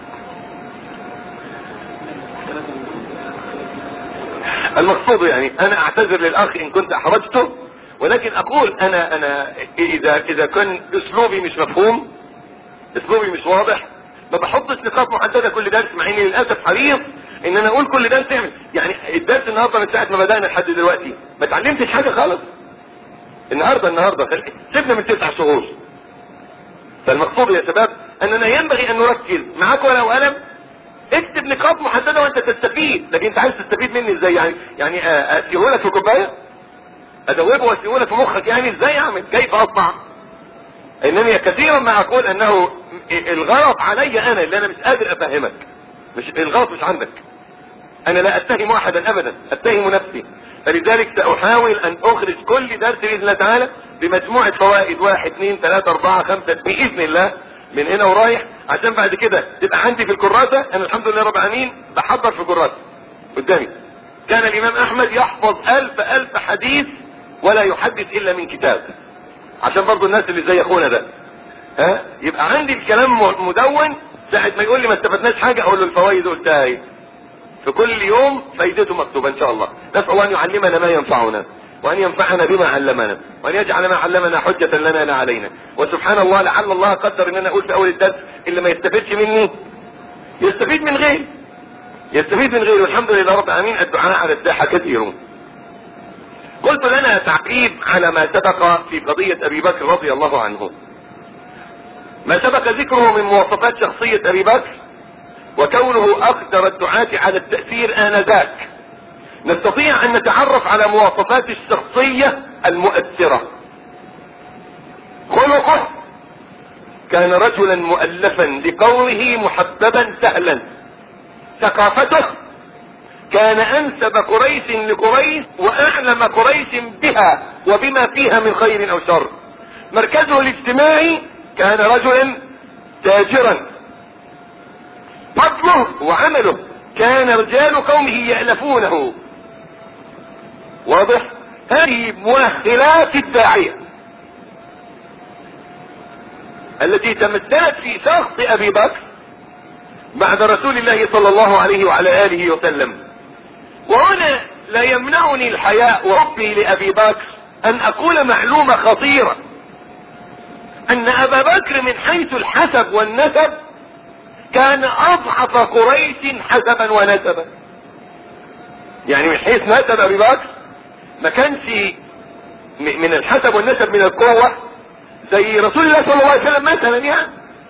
المقصود يعني انا اعتذر للاخ ان كنت احرجته، ولكن اقول انا انا اذا اذا كان اسلوبي مش مفهوم، اسلوبي مش واضح، ما بحطش نقاط محددة كل درس، مع اني للاسف حريص ان انا اقول كل درس تعمل. يعني الدرس النهارده من ساعة ما بدأنا لحد دلوقتي ما اتعلمتش حاجة خالص. النهارده النهارده سيبنا من تسع شهور فالمقصود يا شباب اننا ينبغي ان نركز. معاك ورقه وقلم، اكتب نقاط محدده وانت تستفيد. لكن انت عايز تستفيد مني ازاي؟ يعني يعني اسيهولك في كوبايه، ادوبه واسيهولك في مخك، يعني ازاي اعمل؟ كيف اصنع؟ انني كثيرا ما اقول انه الغلط علي انا، اللي انا مش قادر افهمك. مش الغلط مش عندك. انا لا اتهم احدا ابدا، اتهم نفسي. فلذلك ساحاول ان اخرج كل درس باذن الله تعالى بمجموعة فوائد، واحد اثنين ثلاثة اربعة خمسة باذن الله من هنا ورايح، عشان بعد كده تبقى عندي في الكراسة. انا الحمد لله رب العالمين بحضر في كراسة قدامي. كان الامام احمد يحفظ الف الف حديث ولا يحدث الا من كتاب، عشان برضو الناس اللي زي اخونا ده ها يبقى عندي الكلام مدون. ساعة ما يقول لي ما استفدناش حاجة اقول له الفوائد قلتها ايه. في كل يوم فايدته مكتوبة ان شاء الله. نسأل الله ان يعلمنا ما ينفعنا، وان ينفعنا بما علمنا، وان يجعل ما علمنا حجة لنا لا علينا. وسبحان الله، لعل الله قدر ان انا اقول في اول الدرس اللي ما يستفيدش مني يستفيد من غيري، يستفيد من غيري. والحمد لله رب العالمين الدعاء على الساحة كثير. قلت لنا تعقيب على ما سبق في قضية ابي بكر رضي الله عنه. ما سبق ذكره من مواصفات شخصية ابي بكر وكونه اقدر الدعاة على التأثير انذاك، نستطيع ان نتعرف على مواصفات الشخصية المؤثرة. خلقه كان رجلا مؤلفا لقومه محببا سهلا. ثقافته كان انسب قريش لقريش واعلم قريش بها وبما فيها من خير او شر. مركزه الاجتماعي كان رجلا تاجرا. فضله وعمله كان رجال قومه يألفونه. واضح؟ هذه مؤهلات الداعية التي تمثلت في شخص ابي بكر بعد رسول الله صلى الله عليه وعلى اله وسلم. وهنا لا يمنعني الحياء وحبي لابي بكر ان اقول معلومة خطيرة، ان ابا بكر من حيث الحسب والنسب كان اضعف قريش حسبا ونسبا. يعني من حيث نسب ابي بكر ما كانش من الحسب والنسب من القوة زي رسول الله صلى الله عليه وسلم مثلا. يعني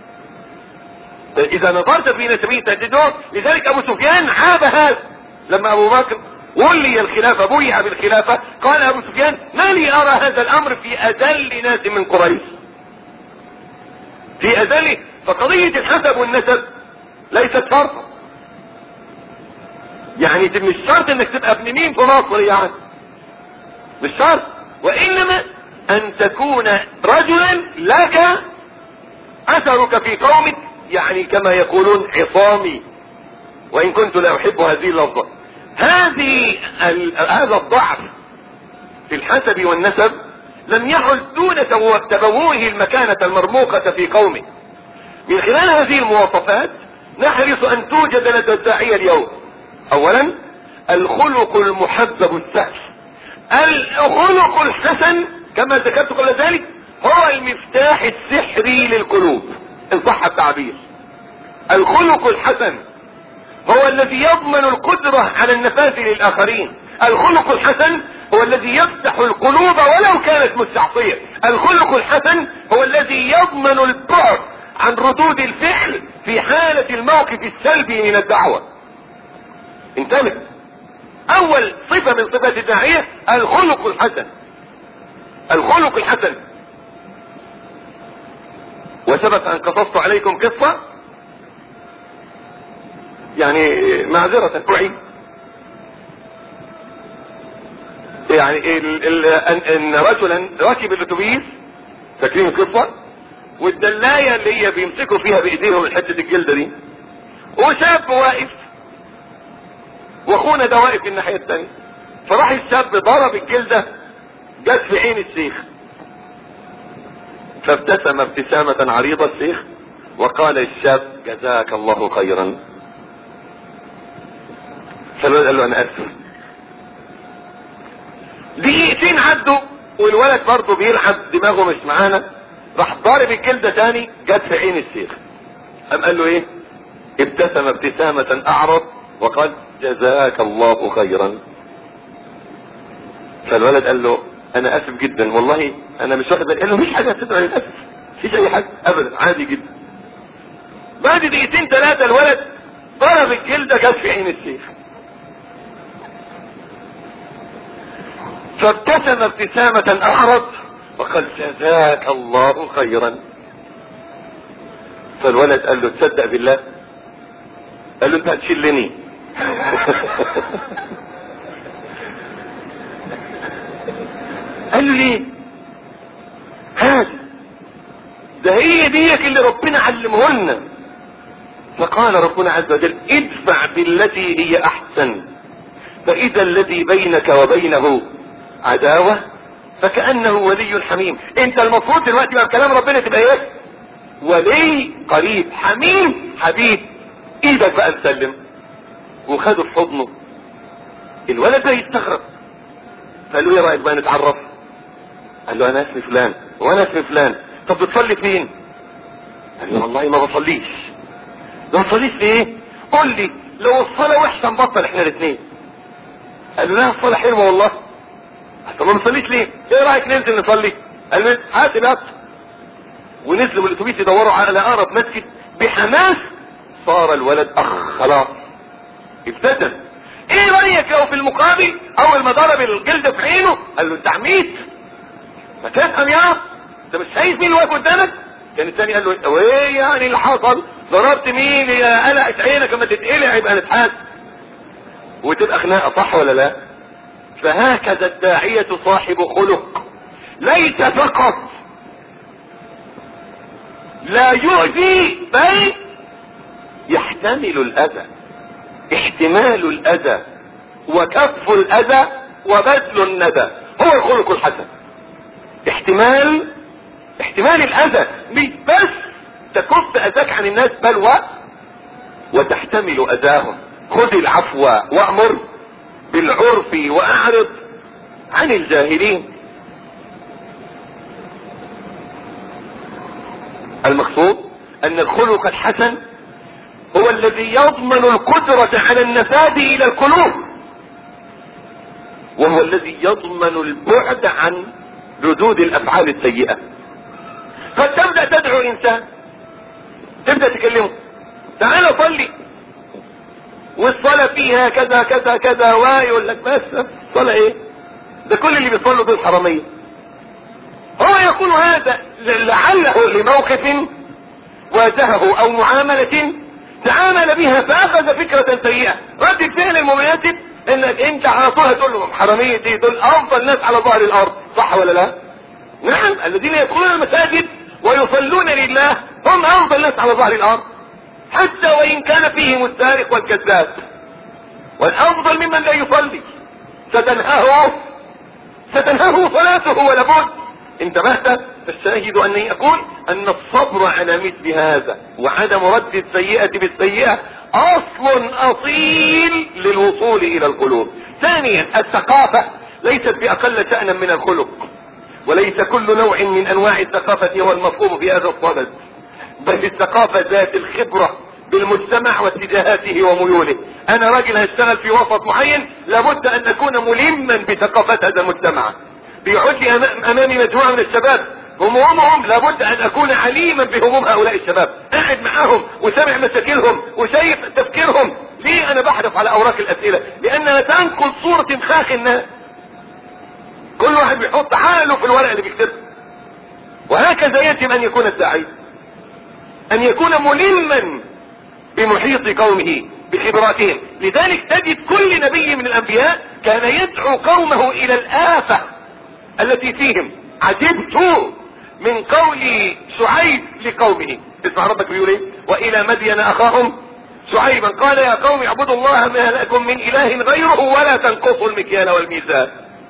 اذا نظرت في نسبه تجده. لذلك ابو سفيان عاب هذا لما ابو بكر ولي الخلافة بويع بالخلافة، قال ابو سفيان ما لي ارى هذا الامر في اذل ناس من قريش، في اذل. فقضية الحسب والنسب ليست شرطا، يعني مش شرط انك تبقى ابن مين في مصر، يعني مش شرط، وانما ان تكون رجلا لك اثرك في قومك، يعني كما يقولون عصامي، وان كنت لا احب هذه اللفظة. هذه هذا الضعف في الحسب والنسب لم يحل دون تبوئه المكانة المرموقة في قومه. من خلال هذه المواصفات نحرص ان توجد لدى الداعية اليوم. اولا الخلق المحبب السهل. الخلق الحسن كما ذكرت قبل ذلك هو المفتاح السحري للقلوب ان صح التعبير. الخلق الحسن هو الذي يضمن القدرة على النفاذ للآخرين. الخلق الحسن هو الذي يفتح القلوب ولو كانت مستعصية. الخلق الحسن هو الذي يضمن البعد عن ردود الفعل في حالة الموقف السلبي من الدعوة. انتبه، اول صفة من صفات الداعية الخلق الحسن. الخلق الحسن. وسبق ان قصصت عليكم قصة، يعني معذرة اعيد. يعني ال ال ان, إن رجلا ركب الاتوبيس، فاكرين القصة، والدلاية اللي هي بيمسكوا فيها بايديهم حتة الجلدة دي، وشاب واقف واخونا ده واقف الناحية الثانية، فراح الشاب ضرب الجلدة جت في عين الشيخ، فابتسم ابتسامة عريضة الشيخ وقال الشاب جزاك الله خيرا. فالولد قال له انا اسف. دقيقتين عدوا والولد برضه بيلعب دماغه مش معانا، راح ضارب الجلدة تاني جت في عين الشيخ، قام قال له ايه؟ ابتسم ابتسامة اعرض وقال جزاك الله خيرا. فالولد قال له انا اسف جدا والله انا مش واخد بالي. قال له مش حاجة تدعي الاسف، مفيش اي حاجة ابدا، عادي جدا. بعد دقيقتين ثلاثة الولد ضرب الجلدة جت في عين الشيخ، فابتسم ابتسامة احرت وقال جزاك الله خيرا. فالولد قال له تصدق بالله؟ قال له انت هتشلني. قال له ليه؟ هذا ده هي ديك اللي ربنا علمه لنا. فقال ربنا عز وجل ادفع بالتي هي احسن فاذا الذي بينك وبينه عداوة فكأنه ولي حميم. انت المفروض دلوقتي بقى بكلام ربنا تبقى ايه؟ ولي قريب، حميم حبيب. ايدك بقى تسلم. وخده في حضنه. الولد ده يستغرب، فقال له ايه رايك بقى نتعرف؟ قال له انا اسمي فلان وانا اسمي فلان. طب بتصلي فين؟ قال له والله ما بصليش. ما بصليش في ايه؟ قول لي لو الصلاه وحشه نبطل احنا الاثنين. قال له لا الصلاه حلوه والله. طب ما بتصليش ليه؟ ايه رايك ننزل نصلي؟ قال له هات بقى. ونزلوا بالاتوبيس يدوروا على اقرب مسجد بحماس. صار الولد اخ خلاص ابتدى. ايه رايك لو في المقابل اول ما ضرب الجلد في عينه قال له انت عميت ما تفهم يا انت مش شايف مين واقف قدامك؟ كان الثاني قال له وايه يعني اللي حصل؟ ضربت مين؟ يا قلقت عينك اما تتقلع يبقى نتحاسب وتبقى خناقه، صح ولا لا؟ فهكذا الداعية صاحب خلق، ليس فقط لا يؤذي بل يحتمل الاذى. احتمال الاذى وكف الاذى وبذل الندى هو الخلق الحسن. احتمال احتمال الاذى، مش بس تكف اذاك عن الناس بل و وتحتمل اذاهم. خذ العفو وامر بالعرف واعرض عن الجاهلين. المقصود ان الخلق الحسن هو الذي يضمن القدرة على النفاذ الى القلوب، وهو الذي يضمن البعد عن ردود الافعال السيئة. فتبدأ تدعو انسان، تبدأ تكلمه تعال صلي والصلاة فيها كذا كذا كذا، ويقول لك بس صلاة ايه؟ ده كل اللي بيصلوا دول حرامية. هو يقول هذا لعله لموقف واجهه او معاملة تعامل بها فاخذ فكرة سيئة. رد الفعل المناسب انك انت على طول هتقول لهم حرامية دي دول افضل ناس على ظهر الارض، صح ولا لا؟ نعم، الذين يدخلون المساجد ويصلون لله هم افضل ناس على ظهر الارض، حتى وان كان فيهم السارق والكذاب، والافضل ممن لا يصلي. ستنهاه ستنهاه صلاته ولا بد. انتبهت؟ فالشاهد اني اقول ان الصبر على مثل هذا وعدم رد السيئة بالسيئة اصل اصيل للوصول الى القلوب. ثانيا الثقافة ليست باقل شأنا من الخلق، وليس كل نوع من انواع الثقافة هو المفهوم في هذا الصدد، بل الثقافة ذات الخبرة بالمجتمع واتجاهاته وميوله. انا راجل هشتغل في وسط معين، لابد ان اكون ملما بثقافات هذا المجتمع. بيعود لي امامي مجموعة من الشباب همومهم، لابد ان اكون عليما بهموم هؤلاء الشباب، قاعد معاهم وسامع مشاكلهم وشايف تفكيرهم. ليه انا بحرص على اوراق الاسئلة؟ لانها تنقل صورة مخاخ الناس، كل واحد بيحط عقله في الورق اللي بيكتبه. وهكذا يجب ان يكون الداعي، ان يكون ملما بمحيط قومه بخبراتهم. لذلك تجد كل نبي من الانبياء كان يدعو قومه الى الآفة التي فيهم. عجبت من قول شعيب لقومه، اسمع ربك بيقول ايه؟ والى مدين اخاهم شعيبا قال يا قوم اعبدوا الله ما لكم من اله غيره ولا تنقصوا المكيال والميزان.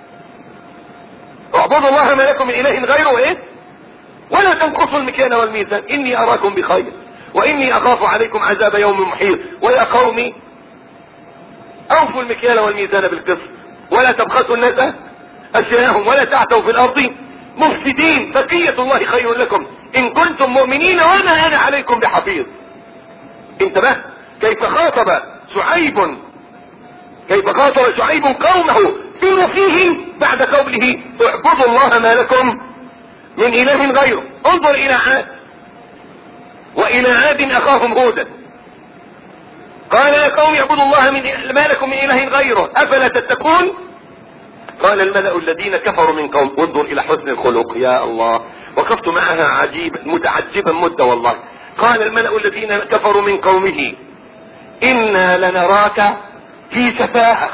اعبدوا الله ما لكم من اله غيره ايه؟ ولا تنقصوا المكيال والميزان اني اراكم بخير واني اخاف عليكم عذاب يوم محيط. ويا قوم اوفوا المكيال والميزان بالقسط ولا تبخسوا الناس اشياءهم ولا تعثوا في الارض مفسدين. بقية الله خير لكم ان كنتم مؤمنين وما انا عليكم بحفيظ. انتبه كيف خاطب شعيب كيف خاطب شعيب قومه بما فيهم بعد قوله اعبدوا الله ما لكم من اله غيره. انظر الى عاد، والى عاد اخاهم هودا، قال يا قوم اعبدوا الله من ما لكم من اله غيره افلا تتقون. قال الملأ الذين كفروا من قوم، انظر الى حسن الخلق يا الله، وقفت معها عجيبا متعجبا مدة والله. قال الملأ الذين كفروا من قومه إنا لنراك في سفاهة،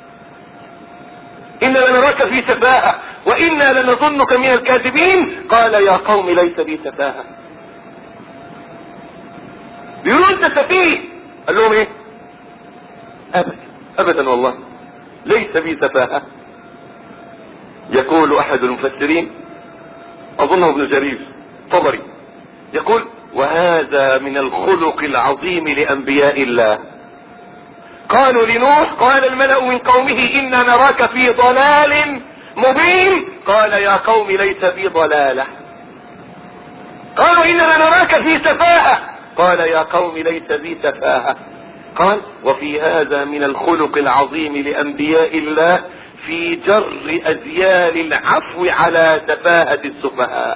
إنا لنراك في سفاهة وإنا لنظنك من الكاذبين. قال يا قوم ليس بي سفاهة. بيقولوا انت سفيه، قال لهم ايه؟ ابدا ابدا والله ليس بي سفاهة. يقول احد المفسرين اظنه ابن جرير طبري، يقول وهذا من الخلق العظيم لانبياء الله. قالوا لنوح قال الملأ من قومه إنا نراك في ضلال مبين. قال يا قوم ليس بي ضلالة. قالوا إننا نراك في سفاهة. قال يا قوم ليس بي سفاهة. قال وفي هذا من الخلق العظيم لأنبياء الله في جر أذيال العفو على سفاهة السفهاء.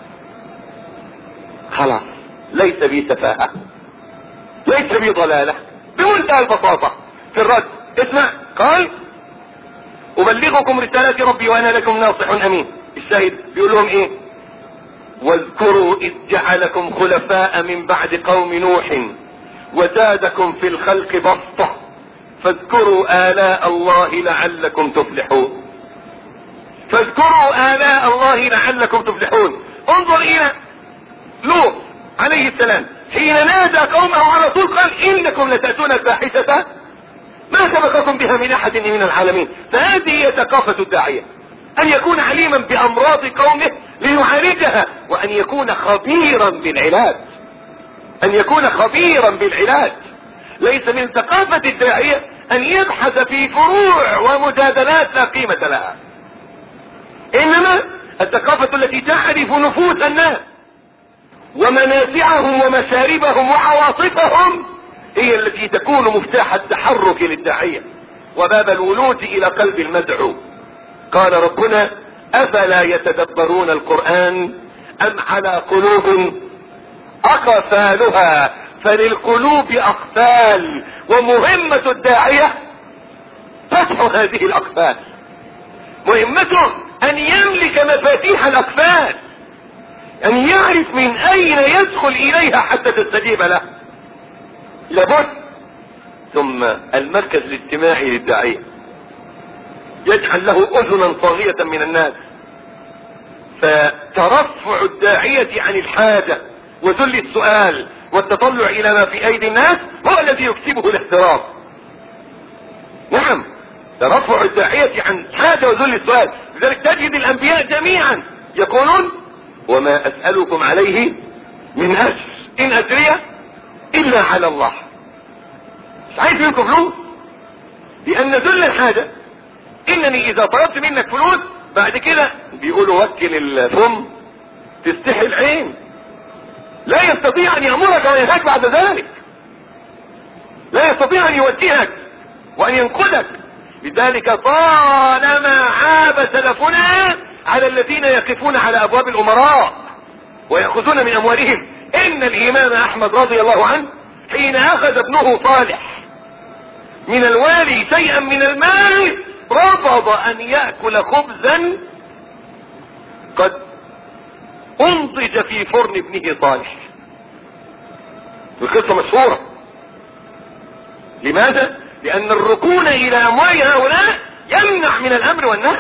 خلاص ليس بي سفاهة ليس بي ضلالة بمنتهى البساطة في الرد. اسمع، قال أبلغكم رسالات ربي وأنا لكم ناصح أمين. الشاهد بيقول لهم إيه؟ واذكروا إذ جعلكم خلفاء من بعد قوم نوح وزادكم في الخلق بسطة فاذكروا آلاء الله لعلكم تفلحون. فاذكروا آلاء الله لعلكم تفلحون. انظر إلى لوط عليه السلام حين نادى قومه على طول قال إنكم لتأتون الفاحشة ما سبقكم بها من أحد من العالمين. فهذه هي ثقافة الداعية، أن يكون عليما بأمراض قومه ليعالجها، وأن يكون خبيرا بالعلاج أن يكون خبيرا بالعلاج. ليس من ثقافة الداعية أن يبحث في فروع ومجادلات لا قيمة لها، إنما الثقافة التي تعرف نفوس الناس ومنازعهم ومشاربهم وعواطفهم هي التي تكون مفتاح التحرك للداعية وباب الولوج إلى قلب المدعو. قال ربنا أفلا يتدبرون القرآن أم على قلوب أقفالها. فللقلوب أقفال، ومهمة الداعية فتح هذه الأقفال. مهمته أن يملك مفاتيح الأقفال، أن يعرف من أين يدخل إليها حتى تستجيب له. لابد. ثم المركز الاجتماعي للداعية يجعل له أذنا صاغية من الناس، فترفع الداعية عن الحاجة وذل السؤال والتطلع إلى ما في أيدي الناس هو الذي يكسبه الاحترام. نعم، ترفع الداعية عن الحاجة وذل السؤال. لذلك تجد الأنبياء جميعا يقولون وما أسألكم عليه من أجر إن أجري إلا على الله. مش عايز منكم فلوس، لأن ذل الحاجة إنني إذا طلبت منك فلوس بعد كده بيقولوا وكل الفم تستحي العين، لا يستطيع أن يأمرك وينهاك بعد ذلك، لا يستطيع أن يوجهك وأن ينقذك. لذلك طالما عاب سلفنا على الذين يقفون على أبواب الأمراء ويأخذون من أموالهم. إن الإمام أحمد رضي الله عنه حين أخذ ابنه صالح من الوالي شيئا من المال رفض أن يأكل خبزا قد انضج في فرن ابنه صالح. القصة مشهورة. لماذا؟ لأن الركون إلى أموال هؤلاء يمنع من الأمر والنهي،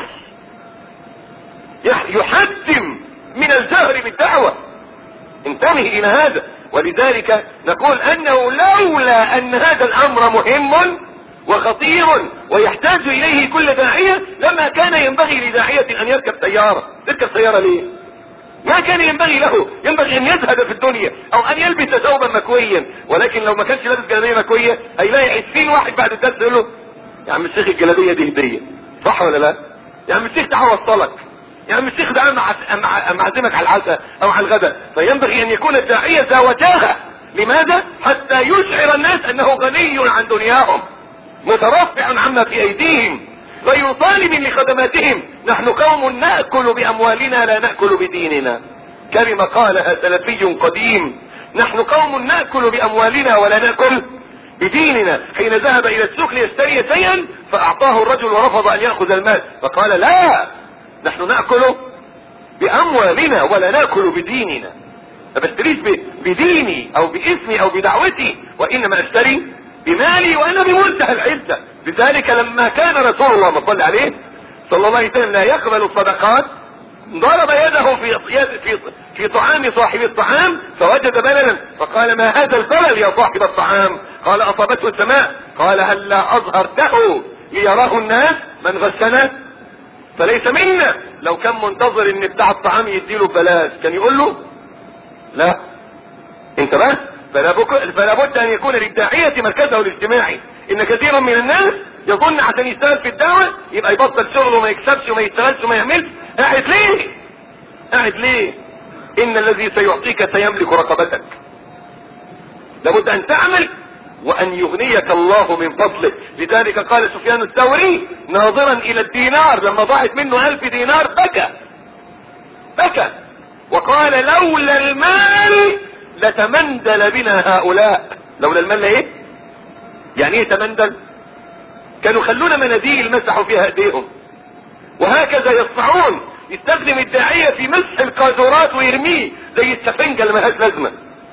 يحتم من الجهر بالدعوة. انتبه إلى هذا. ولذلك نقول أنه لولا أن هذا الأمر مهم وخطير ويحتاج إليه كل داعية لما كان ينبغي لداعية أن يركب سيارة. يركب سيارة ليه؟ ما كان ينبغي له. ينبغي أن يزهد في الدنيا أو أن يلبس ثوبا مكويا. ولكن لو ما كانش لابس جلابية مكوية هيلاقي عشرين واحد بعد الدرس يقول له يا عم الشيخ الجلابية دي هدية، صح ولا لا؟ يا عم الشيخ تعال وصلك، يا عم الشيخ ده معزمك على العشاء أو على الغداء. فينبغي أن يكون الداعية ذا وجاهة. لماذا؟ حتى يشعر الناس أنه غني عن دنياهم مترفع عما في أيديهم غير طالب لخدماتهم. نحن قوم نأكل بأموالنا لا نأكل بديننا. كلمة قالها سلفي قديم: نحن قوم نأكل بأموالنا ولا نأكل بديننا. حين ذهب إلى السوق ليشتري شيئا فأعطاه الرجل ورفض أن يأخذ المال، فقال: لا، نحن نأكل بأموالنا ولا نأكل بديننا. ما بشتريش بديني أو باسمي أو بدعوتي، وإنما أشتري بمالي وأنا بمنتهى العزة. لذلك لما كان رسول الله ما صلى عليه صلى الله عليه وسلم لا يقبل الصدقات، ضرب يده في في في طعام صاحب الطعام فوجد بللا، فقال: ما هذا البلل يا صاحب الطعام؟ قال: اصابته السماء. قال: هلا اظهرته ليراه الناس؟ من غشنا فليس منا. لو كان منتظر ان بتاع الطعام يديله ببلاش كان يقول له لا. انت بس فلا بد ان يكون للداعية مركزه الاجتماعي. ان كثيرا من الناس يظن عشان يشتغل في الدعوة يبقى يبطل شغله وما يكسبش وما يشتغلش وما يعملش. قاعد ليه؟ قاعد ليه؟ ان الذي سيعطيك سيملك رقبتك. لابد ان تعمل وان يغنيك الله من فضله. لذلك قال سفيان الثوري ناظرا الى الدينار لما ضاعت منه الف دينار بكى بكى وقال: لولا المال لتمندل بنا هؤلاء. لولا المال ايه؟ يعني ايه تمندل؟ كانوا خلونا مناديل مسحوا فيها ايديهم، وهكذا يصنعون. يستخدم الداعية في مسح القاذورات ويرميه زي السفنجة اللي ملهاش لازمة.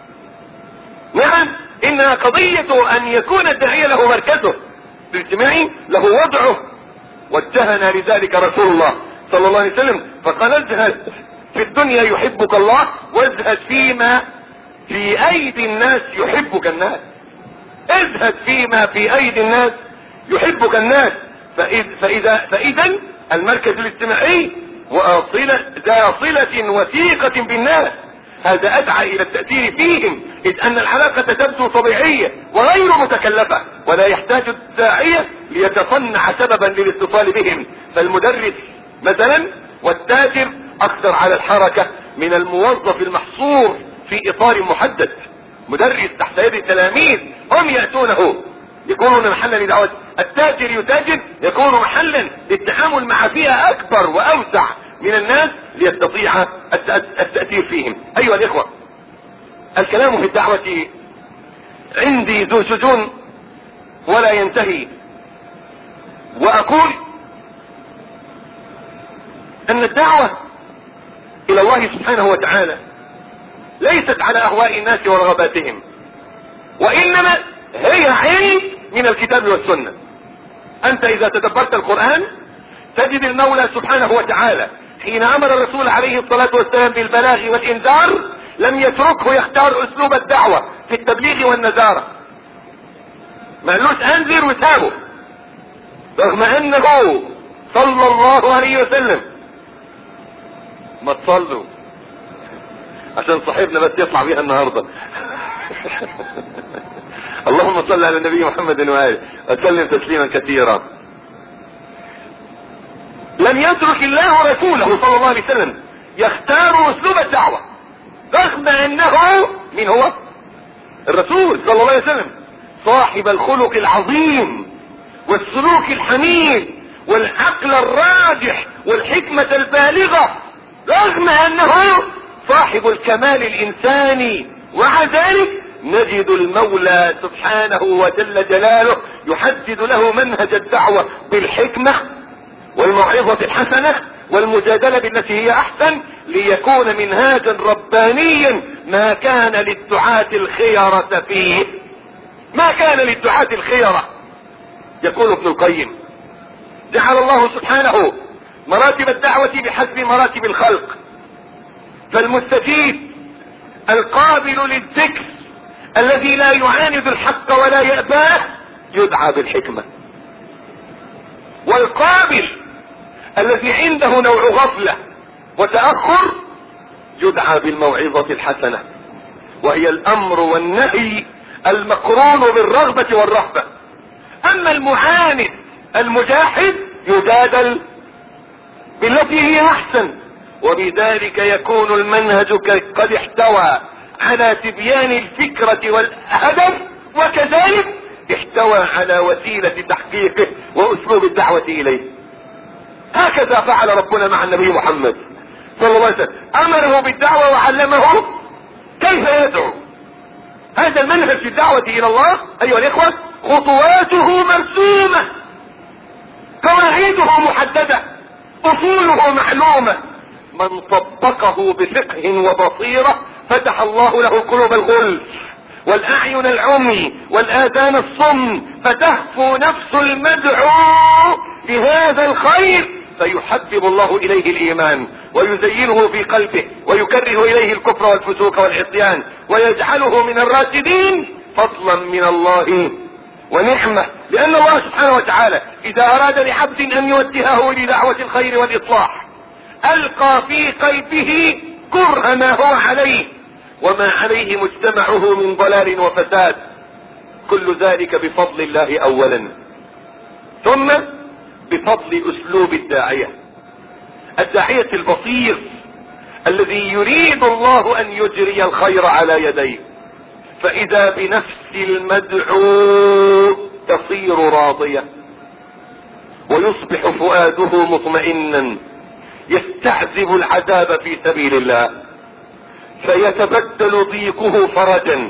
نعم، انها قضية ان يكون الداعية له مركزه الاجتماعي، له وضعه. واتهنا لذلك رسول الله صلى الله عليه وسلم فقال: ازهد في الدنيا يحبك الله، وازهد فيما في ايدي الناس يحبك الناس. ازهد فيما في ايدي الناس يحبك الناس. فإذ فإذا فإذا المركز الاجتماعي وصلة ذا صلة وثيقة بالناس، هذا ادعى الى التأثير فيهم، اذ ان العلاقة تبدو طبيعية وغير متكلفة، ولا يحتاج الداعية ليتصنع سببا للاتصال بهم. فالمدرس مثلا والتاجر اكثر على الحركة من الموظف المحصور في اطار محدد. مدرس تحت يد التلاميذ هم يأتونه يكونون محلا لدعوة. التاجر يتاجر يكون محلا للتعامل مع فئة اكبر واوسع من الناس ليستطيع التأثير فيهم. ايها الاخوة، الكلام في الدعوة عندي ذو شجون ولا ينتهي، واقول ان الدعوة الى الله سبحانه وتعالى ليست على اهواء الناس ورغباتهم، وانما هي علم من الكتاب والسنة. انت اذا تدبرت القرآن تجد المولى سبحانه وتعالى حين امر الرسول عليه الصلاة والسلام بالبلاغ والانذار لم يتركه يختار اسلوب الدعوة في التبليغ والنذارة. ما قالوش انذر وسابه، رغم انه صلى الله عليه وسلم. ما تصلوا عشان صاحبنا بس يطلع بيها النهاردة. اللهم صل على النبي محمد وآله وسلم تسليما كثيرا. لم يترك الله رسوله صلى الله عليه وسلم يختار اسلوب الدعوة، رغم انه من هو الرسول صلى الله عليه وسلم صاحب الخلق العظيم والسلوك الحميد والعقل الراجح والحكمة البالغة، رغم انه صاحب الكمال الانساني. ومع ذلك نجد المولى سبحانه وجل جلاله يحدد له منهج الدعوة بالحكمة والموعظة الحسنة والمجادلة بالتي هي احسن، ليكون منهاجا ربانيا ما كان للدعاة الخيرة فيه. ما كان للدعاة الخيرة. يقول ابن القيم: جعل الله سبحانه مراتب الدعوة بحسب مراتب الخلق، فالمستجيب القابل للذكر الذي لا يعاند الحق ولا يأباه يدعى بالحكمة، والقابل الذي عنده نوع غفلة وتأخر يدعى بالموعظة الحسنة، وهي الامر والنهي المقرون بالرغبة والرهبة. اما المعاند المجاحد يجادل بالتي هي احسن، وبذلك يكون المنهج قد احتوى على تبيان الفكرة والهدف، وكذلك احتوى على وسيلة تحقيقه واسلوب الدعوة اليه. هكذا فعل ربنا مع النبي محمد صلى الله عليه وسلم امره بالدعوة وعلمه كيف يدعو. هذا المنهج في الدعوة الى الله ايها الاخوة خطواته مرسومة، قواعده محددة، اصوله معلومة. من طبقه بفقه وبصيرة فتح الله له قلوب الغلف والاعين العمي والاذان الصم، فتهفو نفس المدعو بهذا الخير فيحبب الله اليه الايمان ويزينه في قلبه ويكره اليه الكفر والفسوق والعصيان ويجعله من الراشدين فضلا من الله ونعمة. لان الله سبحانه وتعالى اذا اراد لعبد ان يوجهه لدعوة الخير والاصلاح القى في قلبه كره ما هو عليه وما عليه مجتمعه من ضلال وفساد، كل ذلك بفضل الله اولا، ثم بفضل اسلوب الداعية، الداعية البصير الذي يريد الله ان يجري الخير على يديه. فاذا بنفس المدعو تصير راضية ويصبح فؤاده مطمئنا يستعذب العذاب في سبيل الله، فيتبدل ضيقه فرجا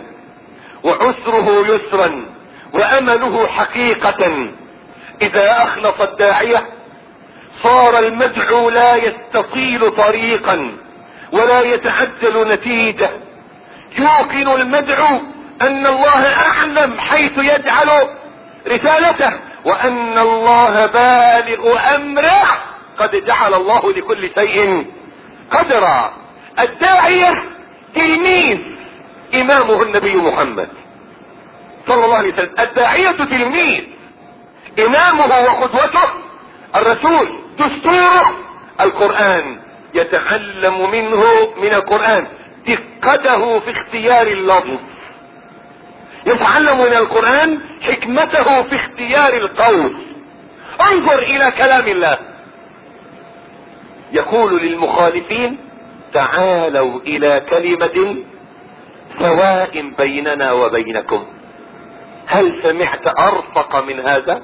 وعسره يسرا وامله حقيقة. اذا اخلص الداعية صار المدعو لا يستطيل طريقا ولا يتعجل نتيجة، يوقن المدعو ان الله اعلم حيث يجعل رسالته وان الله بالغ امره، قد جعل الله لكل شيء قدرا. الداعية تلميذ امامه النبي محمد صلى الله عليه وسلم، الداعية تلميذ امامه وقدوته الرسول، دستوره القرآن، يتعلم منه من القرآن دقته في اختيار اللفظ، يتعلم من القرآن حكمته في اختيار القول. انظر الى كلام الله يقول للمخالفين تعالوا الى كلمة سواء بيننا وبينكم. هل سمعت ارفق من هذا؟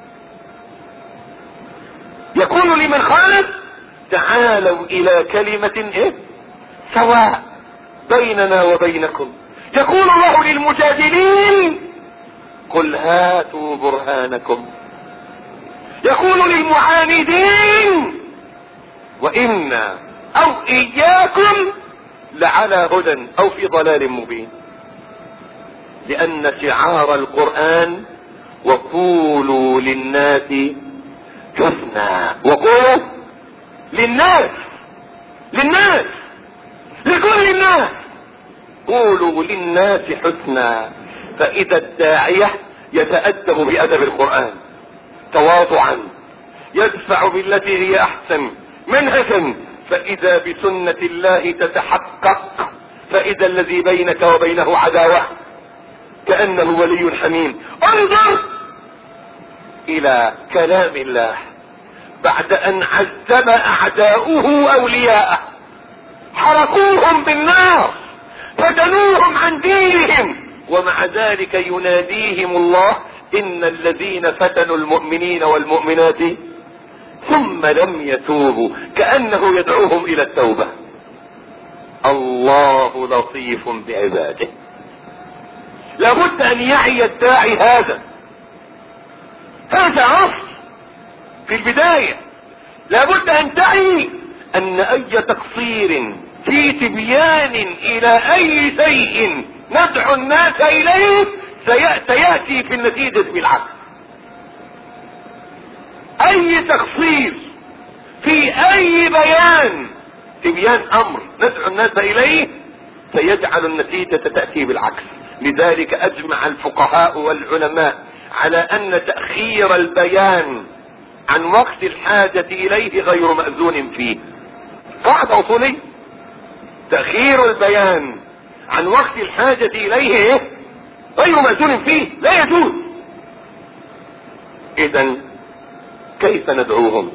يقول لمن خالف تعالوا الى كلمة ايه سواء بيننا وبينكم. يقول الله للمجادلين قل هاتوا برهانكم. يقول للمعاندين وإنا أو إياكم لعلى هدى أو في ضلال مبين. لأن شعار القرآن وقولوا للناس حسنا، وقولوا للناس للناس لكل الناس قولوا للناس حسنا. فإذا الداعية يتأدب بأدب القرآن تواضعا يدفع بالتي هي أحسن منهجا، فإذا بسنة الله تتحقق، فإذا الذي بينك وبينه عداوة كأنه ولي حميم. انظر إلى كلام الله بعد أن عذب أعداؤه أولياءه، حرقوهم بالنار، فتنوهم عن دينهم، ومع ذلك يناديهم الله إن الذين فتنوا المؤمنين والمؤمنات ثم لم يتوبوا، كأنه يدعوهم إلى التوبة. الله لطيف بعباده. لابد أن يعي الداعي هذا هذا أصل في البداية. لابد أن تعي أن أي تقصير في تبيان إلى أي شيء ندعو الناس إليه سيأتي في النتيجة بالعكس. أي تقصير في أي بيان تبيان أمر ندعو الناس إليه سيجعل النتيجة تأتي بالعكس. لذلك أجمع الفقهاء والعلماء على أن تأخير البيان عن وقت الحاجة إليه غير مأذون فيه. قاعدة أصولية، تأخير البيان عن وقت الحاجة إليه غير مأذون فيه، لا يجوز. إذن كيف ندعوهم؟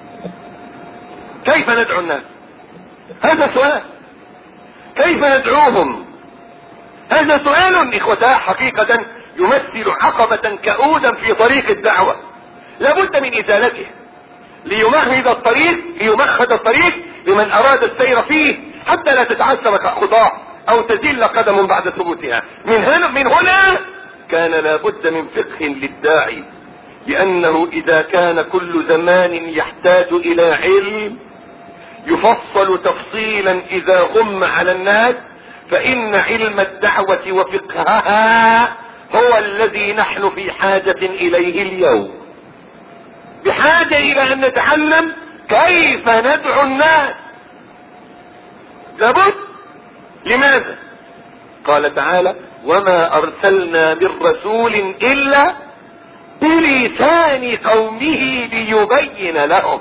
كيف ندعو الناس؟ هذا سؤال. كيف ندعوهم؟ هذا سؤال إخوتاه حقيقة يمثل عقبة كؤودا في طريق الدعوة، لابد من إزالته ليمهد الطريق ليمهد الطريق بمن اراد السير فيه حتى لا تتعثر خطاه او تزل قدم بعد ثبوتها. من هنا, من هنا كان لابد من فقه للداعي، لانه اذا كان كل زمان يحتاج الى علم يفصل تفصيلا اذا غم على الناس، فان علم الدعوة وفقهها هو الذي نحن في حاجة اليه اليوم، بحاجة الى ان نتعلم كيف ندعو الناس. لابد. لماذا؟ قال تعالى وما ارسلنا من رسول الا بلسان قومه ليبين لهم.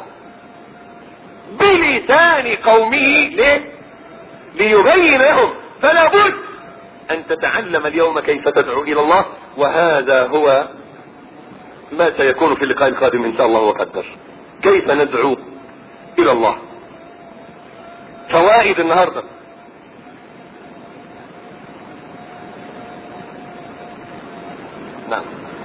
بلسان قومه ليه؟ ليبين لهم. فلا بد ان تتعلم اليوم كيف تدعو الى الله، وهذا هو ما سيكون في اللقاء القادم ان شاء الله وقدر. كيف ندعو الى الله. فوائد النهارده. نعم.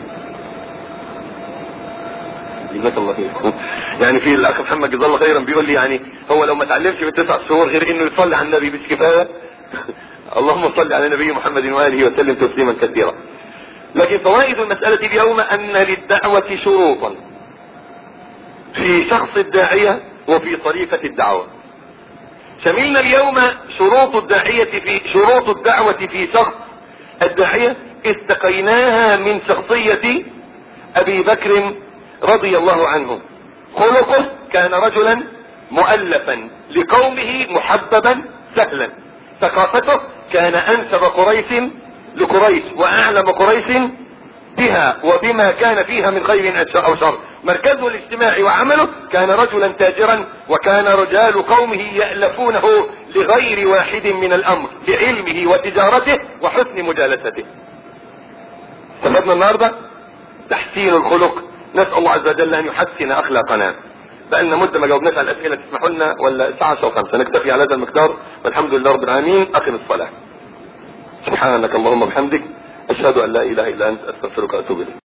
جزاك الله خير. يعني في الاخ محمد جزاه الله خيرا بيقول لي يعني هو لو ما اتعلمش من تسع شهور غير انه يصلي على النبي مش كفايه؟ اللهم صل على نبي محمد واله وسلم تسليما كثيرا. لكن فوائد المسألة اليوم ان للدعوة شروطا في شخص الداعية وفي طريقة الدعوة. شملنا اليوم شروط الداعية في شروط الدعوة في شخص الداعية، استقيناها من شخصية ابي بكر رضي الله عنه. خلقه كان رجلا مؤلفا لقومه محببا سهلا. ثقافته كان انسب قريش لقريش واعلم قريش بها وبما كان فيها من خير او شر. مركزه الاجتماعي وعمله كان رجلا تاجرا، وكان رجال قومه يألفونه لغير واحد من الامر بعلمه وتجارته وحسن مجالسته. استفدنا النهارده تحسين الخلق. نسأل الله عز وجل ان يحسن اخلاقنا. بقالنا مدة ما جاوبناش على الاسئلة، تسمحوا لنا ولا الساعة عشرة وخمسة نكتفي على هذا المقدار، والحمد لله رب العالمين. اقم الصلاة. سبحانك اللهم وبحمدك اشهد ان لا اله الا انت استغفرك واتوب اليك.